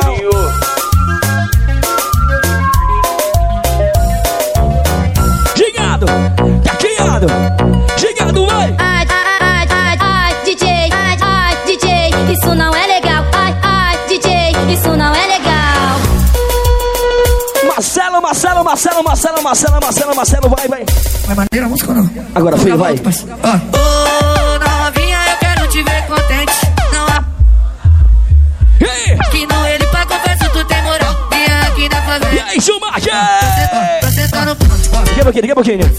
Gigado, caqueado, gigado, vai. Ai, ai, ai, ai, D J, ai, ai, D J, isso não é legal. Ai, ai, D J, isso não é legal. Marcelo, Marcelo, Marcelo, Marcelo, Marcelo, Marcelo, Marcelo, vai, vai. Vai maneira a música ou não? Agora, filho, vai. Ah. Ô, novinha, eu quero te ver contente. Não há hey. Que no ele pra confesso tu tem moral. Vinha aqui na favela. E aí, Schumacher? Pra sentar no pau. Daqui a pouquinho, daqui a pouquinho.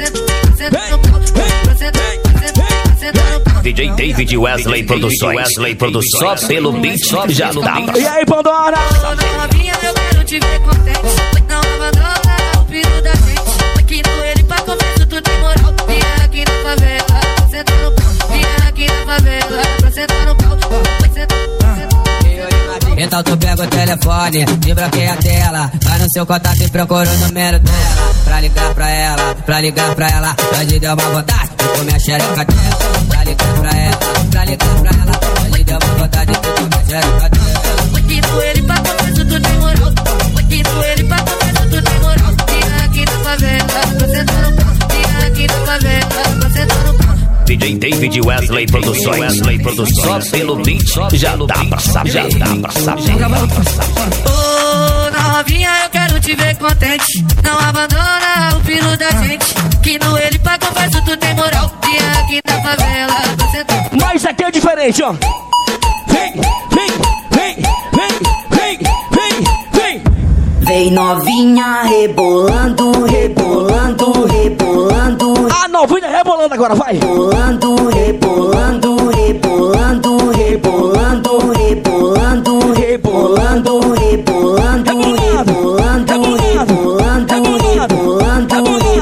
D J David Wesley Produções, Wesley Produções, só pelo beat já dá. E aí, Pandora? Novinha, eu quero te ver contente. Não abandona o filho da gente. Aqui no ele pra confesso tu tem moral. Vinha aqui na favela. Senta no pau. Vinha aqui na favela. Pra sentar no pau. Senta, senta. Então tu pega o telefone, desbloqueia a tela, vai no seu contato e procura o número dela. Pra ligar pra ela, pra ligar pra ela, hoje deu uma vontade de comer a xereca dela. Pra ligar pra ela, pra ligar pra ela, hoje deu uma vontade de comer a xereca dela. Tiro ele pra comer tudo de moral. Tiro ele pra comer tudo de moral. Tira aqui na favela, você tá no pau. Tira aqui na favela, você tá no pau. D J David Wesley Produções, Wesley Produções. Só pelo beat já dá pra saber, já dá pra saber. Ô, novinha, eu quero te ver contente. Não abandona o filho da gente. Que no ele pra comer tudo tem moral. Tira aqui na favela, você tá. Mas aqui é diferente, ó. Vem, vem, vem, vem, vem, vem, vem. Vem novinha rebolando, rebolando, rebolando. A novinha rebolando agora, vai. Rebolando, rebolando, rebolando, rebolando, rebolando, rebolando, rebolando, rebolando, rebolando, rebolando, rebolando,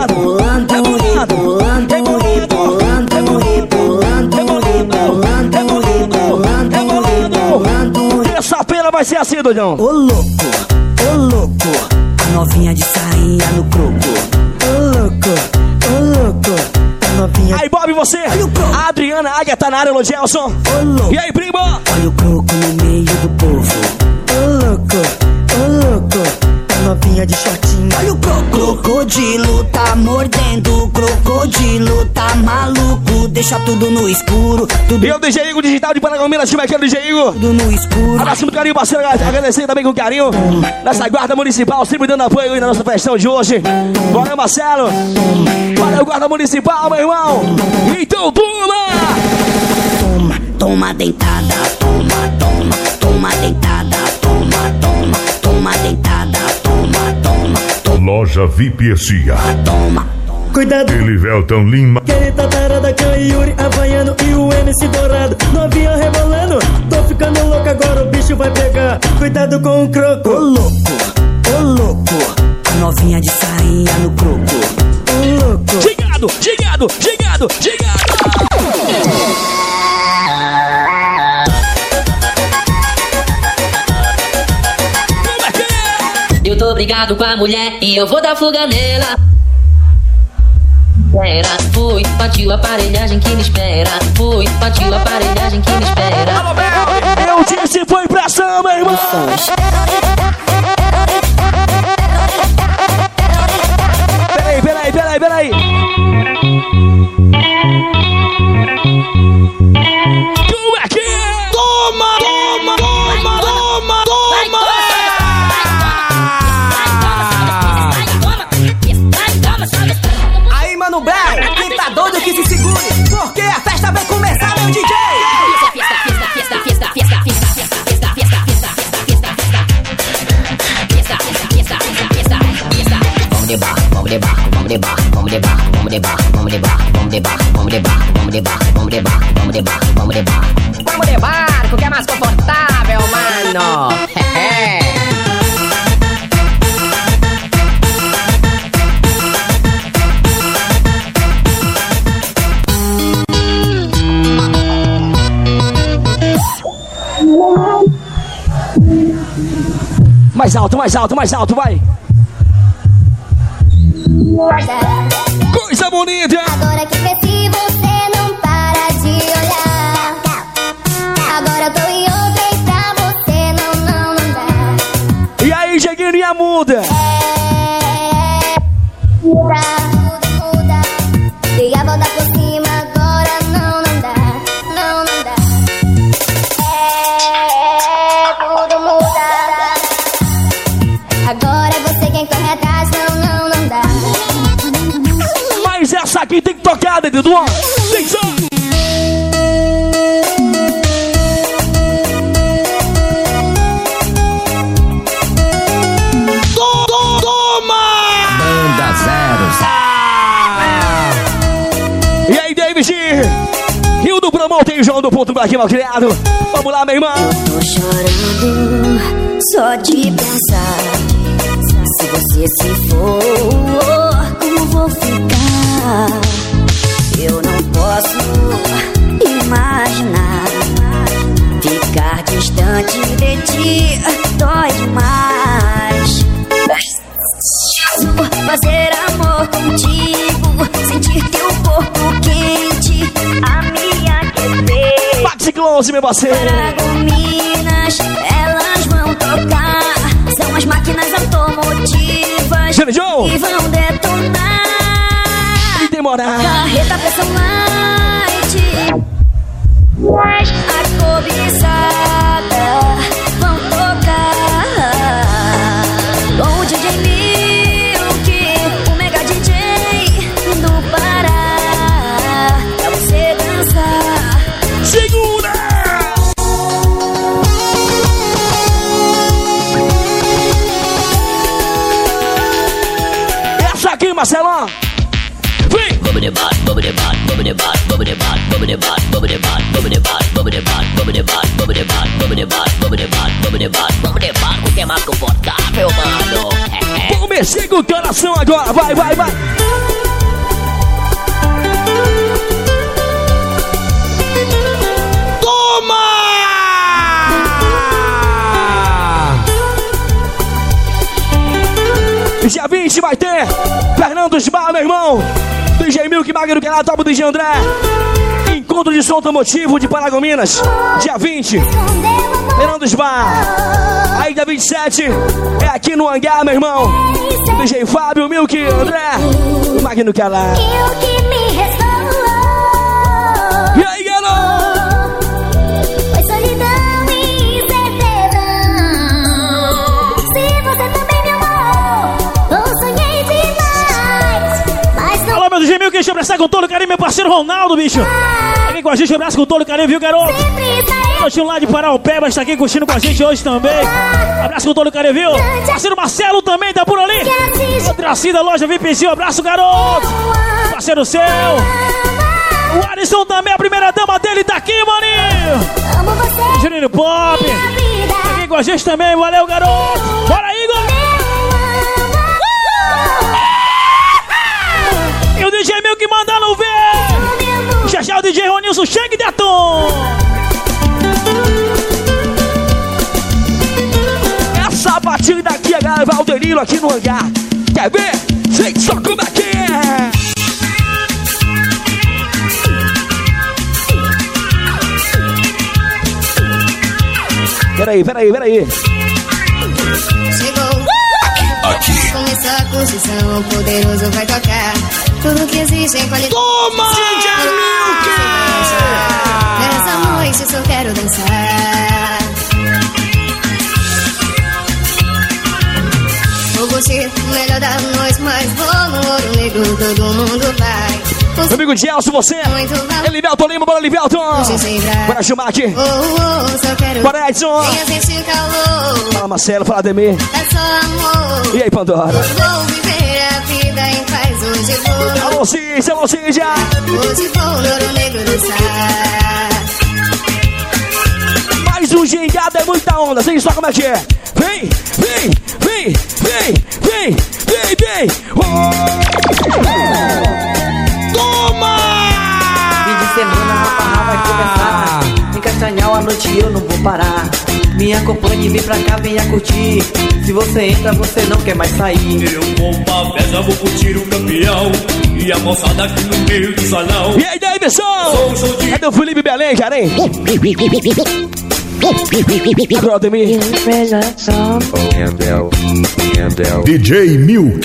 rebolando, rebolando. Essa pena vai ser assim, doidão. Ô louco, ô louco, a novinha de sainha no croco. Ô louco, ô louco, a novinha. Aí, Bob, você? A Adriana Águia tá na área, Logelson. E aí, primo? Olha o croco no meio do povo. Ô louco, ô louco, a novinha de shortinho. Olha o croco. Crocodilo tá mordendo, crocodilo tá maluco. Deixa tudo no escuro. Tudo... E o D J Igor Digital de Paragominas, time aqui é o D J Igor. Tudo no escuro. Abraço do carinho, parceiro. Agradecer também com carinho nessa guarda municipal, sempre dando apoio aí na nossa festão de hoje. Bora, Marcelo. Valeu, guarda municipal, meu irmão. Então, toma! Toma, toma dentada, toma, toma, toma dentada, toma, toma, toma dentada, toma, toma, toma. Loja V I P Estia. Toma. Cuidado, Elivelton Lima. Aquele tatarada, Can e Yuri, Havaiano e o M C Dourado. Novinha rebolando, tô ficando louco, agora o bicho vai pegar. Cuidado com o croco. Ô louco, ô louco, a novinha de sainha no croco. Ô louco. Chegado, chegado, chegado, chegado. Eu tô brigado com a mulher e eu vou dar fuga nela. Era, fui, partiu a aparelhagem que me espera. Fui, partiu a aparelhagem que me espera. Eu disse foi pra ação, meu irmão. Peraí, peraí, peraí, peraí. Como é que é? Toma, toma, toma, toma, toma. Aí, mano, Bel, quem tá doido que se segure, porque a festa vai começar, meu D J. Fiesta, fiesta, fiesta, fiesta, fiesta, fiesta, fiesta, fiesta, fiesta, fiesta, fiesta, fiesta, fiesta, fiesta, fiesta, fiesta. Vamos de barco, vamos de barco, vamos de barco, vamos de barco, vamos de barco, vamos de barco, vamos de barco, vamos de barco, vamos de barco, vamos de barco, vamos de barco, vamos de barco. Vamos de barco, que é mais confortável, mano. Mais alto, mais alto, mais alto, vai. Coisa bonita. Agora que cresci, você não para de olhar. Agora eu tô em outra e pra você não, não, não dá. E aí, Jeguinha muda. É, muda, muda, muda. Dei a volta por cima, agora não, não dá. Não, não dá. É, tudo muda. Agora é você quem corre atrás, não, não, não dá. Mas essa aqui tem que tocar, Dudu. Tem som. Toma! Banda zero. E aí, David? Rio do Promoter e João do Ponto Brasil mal criado. Vamos lá, meu irmão. Tô chorando só de pensar. Se você se for, como vou ficar? Eu não posso imaginar ficar distante de ti. aqui dói demais. Fazer amor contigo, sentir teu corpo quente, a me aquecer. Bate close, meu parceiro. Paragominas, elas vão tocar. São as máquinas automotivas Johnny Joe. que vão detonar. E demorar. Carreta pressão light, a cobiçada vão tocar. Com o D J Milk, o mega D J do Pará, pra você dançar. Segura! Essa aqui, Marcelão. Vem! Vamos mexer com o coração agora, vai, vai, vai! Toma! Dia vinte vai ter Fernandos Bar, meu irmão. D J Milk, Magno Canal, Top D J André. Encontro de som automotivo de Paragominas. Dia vinte, Fernandos Bar. Aí dia vinte e sete é aqui no Hangar, meu irmão. D J Fábio, Milk, André, Magno Canal. E aí, garoto? Foi solidão e incertidão. Se você também me amou, eu sonhei demais. Mas não. Alô, meu D J Milk, deixa eu abraçar com todo carinho, meu parceiro Ronaldo, bicho. Aqui com a gente, abraço com todo carinho, viu, garoto? Curtindo lá de Paraupebas, tá aqui curtindo com a gente hoje também. Abraço com todo carinho, viu? Parceiro Marcelo também tá por ali. Tracida, loja V I P, abraço, garoto. Parceiro seu. O Alisson também, a primeira dama dele tá aqui, maninho. Juninho Pop. Aqui com a gente também, valeu, garoto. Bora aí, Igor. E o D J Milk mandando ver. Já já o D J Ronilson, chega de atum. Essa batida aqui, a galera Valderino aqui no Hangar. Quer ver? Sei só como é que é. Peraí, peraí, peraí. Chegou aqui. Começou a construção, o poderoso vai tocar. Tudo que existe em qualidade. Toma! D J Milk! Nessa noite eu só quero dançar. Vou curtir o melhor da noite, mas vou no ouro negro, todo mundo vai. Meu amigo Gelson, você, Elivelton Lima, bora Elivelton. Bora chamar aqui. Oh, oh, só quero. Bora Edson. Venha sentir calor. Fala Marcelo, fala Ademir. É só amor. E aí, Pandora? Vou viver a vida em paz, hoje vou. Alô, Cíntia, alô, Cíntia. Hoje vou no ouro negro dançar. Mais um gingado é muita onda, sei só como é que é. Vem, vem, vem, vem, vem, vem, vem. Oh! Toma! Fim de semana, a farra vai começar. Em Castanhal, a noite eu não vou parar. Me acompanhe, vem pra cá, venha curtir. Se você entra, você não quer mais sair. Eu vou pra festa, vou curtir o campeão. E a moçada aqui no meio do salão. E aí, Davidson? Cadê o Felipe Belém, cara, hein? Ademir. D J Milk.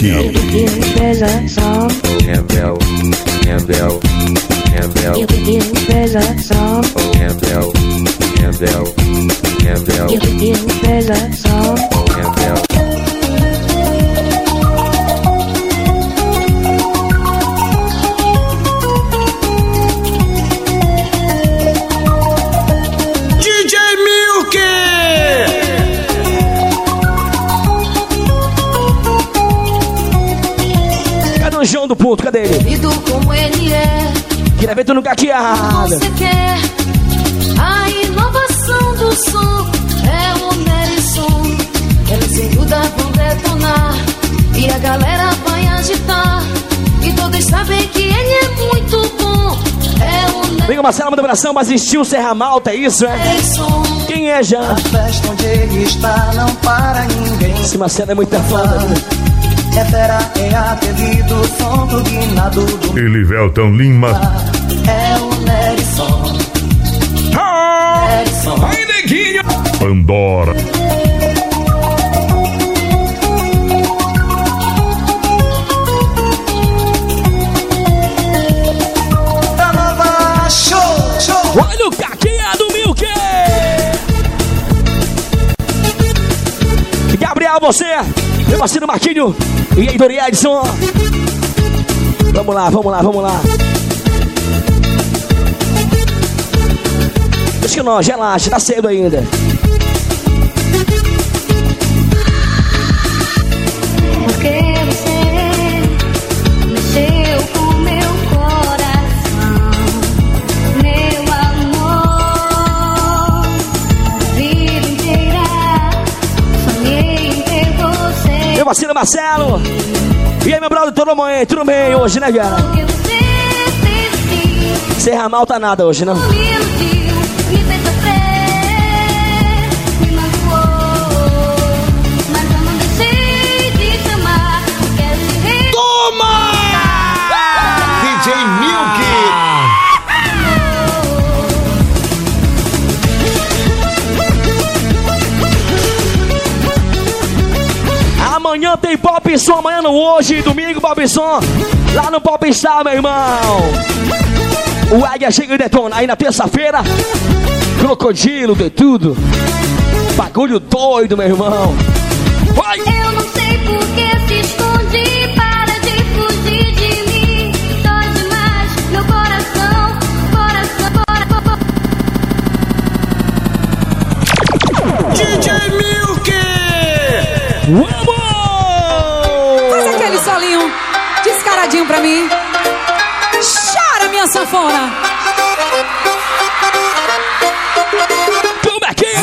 Cadê o João do Ponto? Cadê ele? Vido como ele é. Queria ver tu no caqueado. Você quer a inovação do som. É o Nelson. Eles sem dúvida vão detonar. E a galera vai agitar. E todos sabem que ele é muito bom. É o Nelson. Amigo Marcelo, manda abração, mas estilo Serra Malta, é isso, é? Quem é já? A festa onde ele está Esse Marcelo é muita foda. É fera, é atrevido, som turbinado do Elivelton Lima. É o Nerisson. Nerisson. Aí, neguinho. Pandora. Da nova show, show. Olha o caquinha do Milk. Gabriel, você, meu parceiro Marquinho e aí, Dori Edson. Vamos lá, vamos lá, vamos lá. Deixa que nós, relaxa, tá cedo ainda. Porque você mexeu com meu coração, meu amor. Vida inteira sonhei em ter você. Meu parceiro Marcelo. E aí, meu brother, tudo bem? Tudo bem hoje, né, cara? Sem ramal tá nada hoje, não? Me iludiu, me fez sofrer, me magoou, mas eu não deixei de te amar. Quero te re... Toma! D J Milk. Amanhã tem Pop Som, amanhã não, hoje, domingo, Pop Som, lá no Pop Star, meu irmão. O Águia chega e detona, aí na terça-feira, Crocodilo, de tudo. Bagulho doido, meu irmão. Vai! Eu não sei por que se esconde, para de fugir de mim. Dói demais, meu coração, coração, coração. D J Milk! Vamos! Faz aquele solinho descaradinho pra mim. Chora, minha sanfona. Como é que é?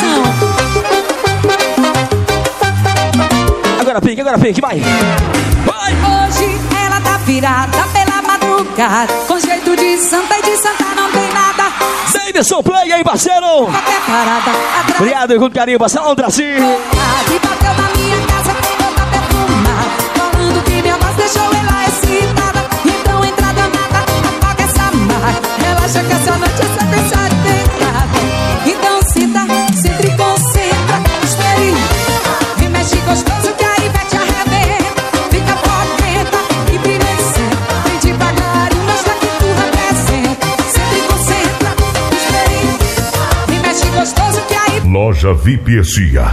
Agora pique, agora pique, vai! Vai! Hoje ela tá virada pela madrugada, com jeito de santa e de santa não tem nada. Davidson Play aí, parceiro! Qualquer parada atrás. Obrigado com carinho, parceiro. Onde assim? E bateu na minha casa, toda perfumada, falando que minha voz deixou ela excitada. Então entra danada, apaga essa marra. Relaxa que essa noite é sequência de pecado. Então cita, sempre concentra, experimenta e mexe gostoso que aí vai te arrebenta. Fica potenta e pirecenta, vem devagarinho, mostra que tu representa. Sempre concentra, experimenta e mexe gostoso que aí Loja V I P Cia.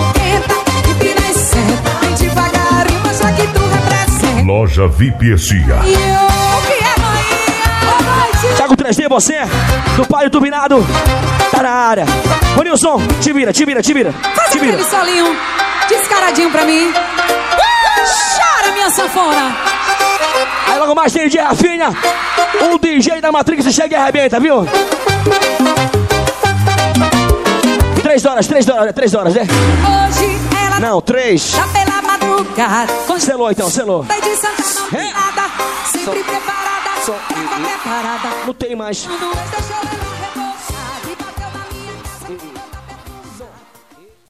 vem devagarinho, mostra que tu representa. Loja V I P Cia. E eu que é manhã, Thiago três D, você, do pai do turbinado, tá na área. Ô Nilson, te vira, te vira, te vira. faz Te vira. aquele solinho descaradinho pra mim. Chora, minha sanfona. Aí logo mais tem D J Rafinha, o D J da Matrix chega e arrebenta, viu? Três horas, três horas, três horas, né? Hoje ela Não, três. tá pela madrugada, com Selou então, selou. jeito de santa não tem nada. Sempre preparada, Som. pra qualquer parada. Não tem mais. Não deixa eu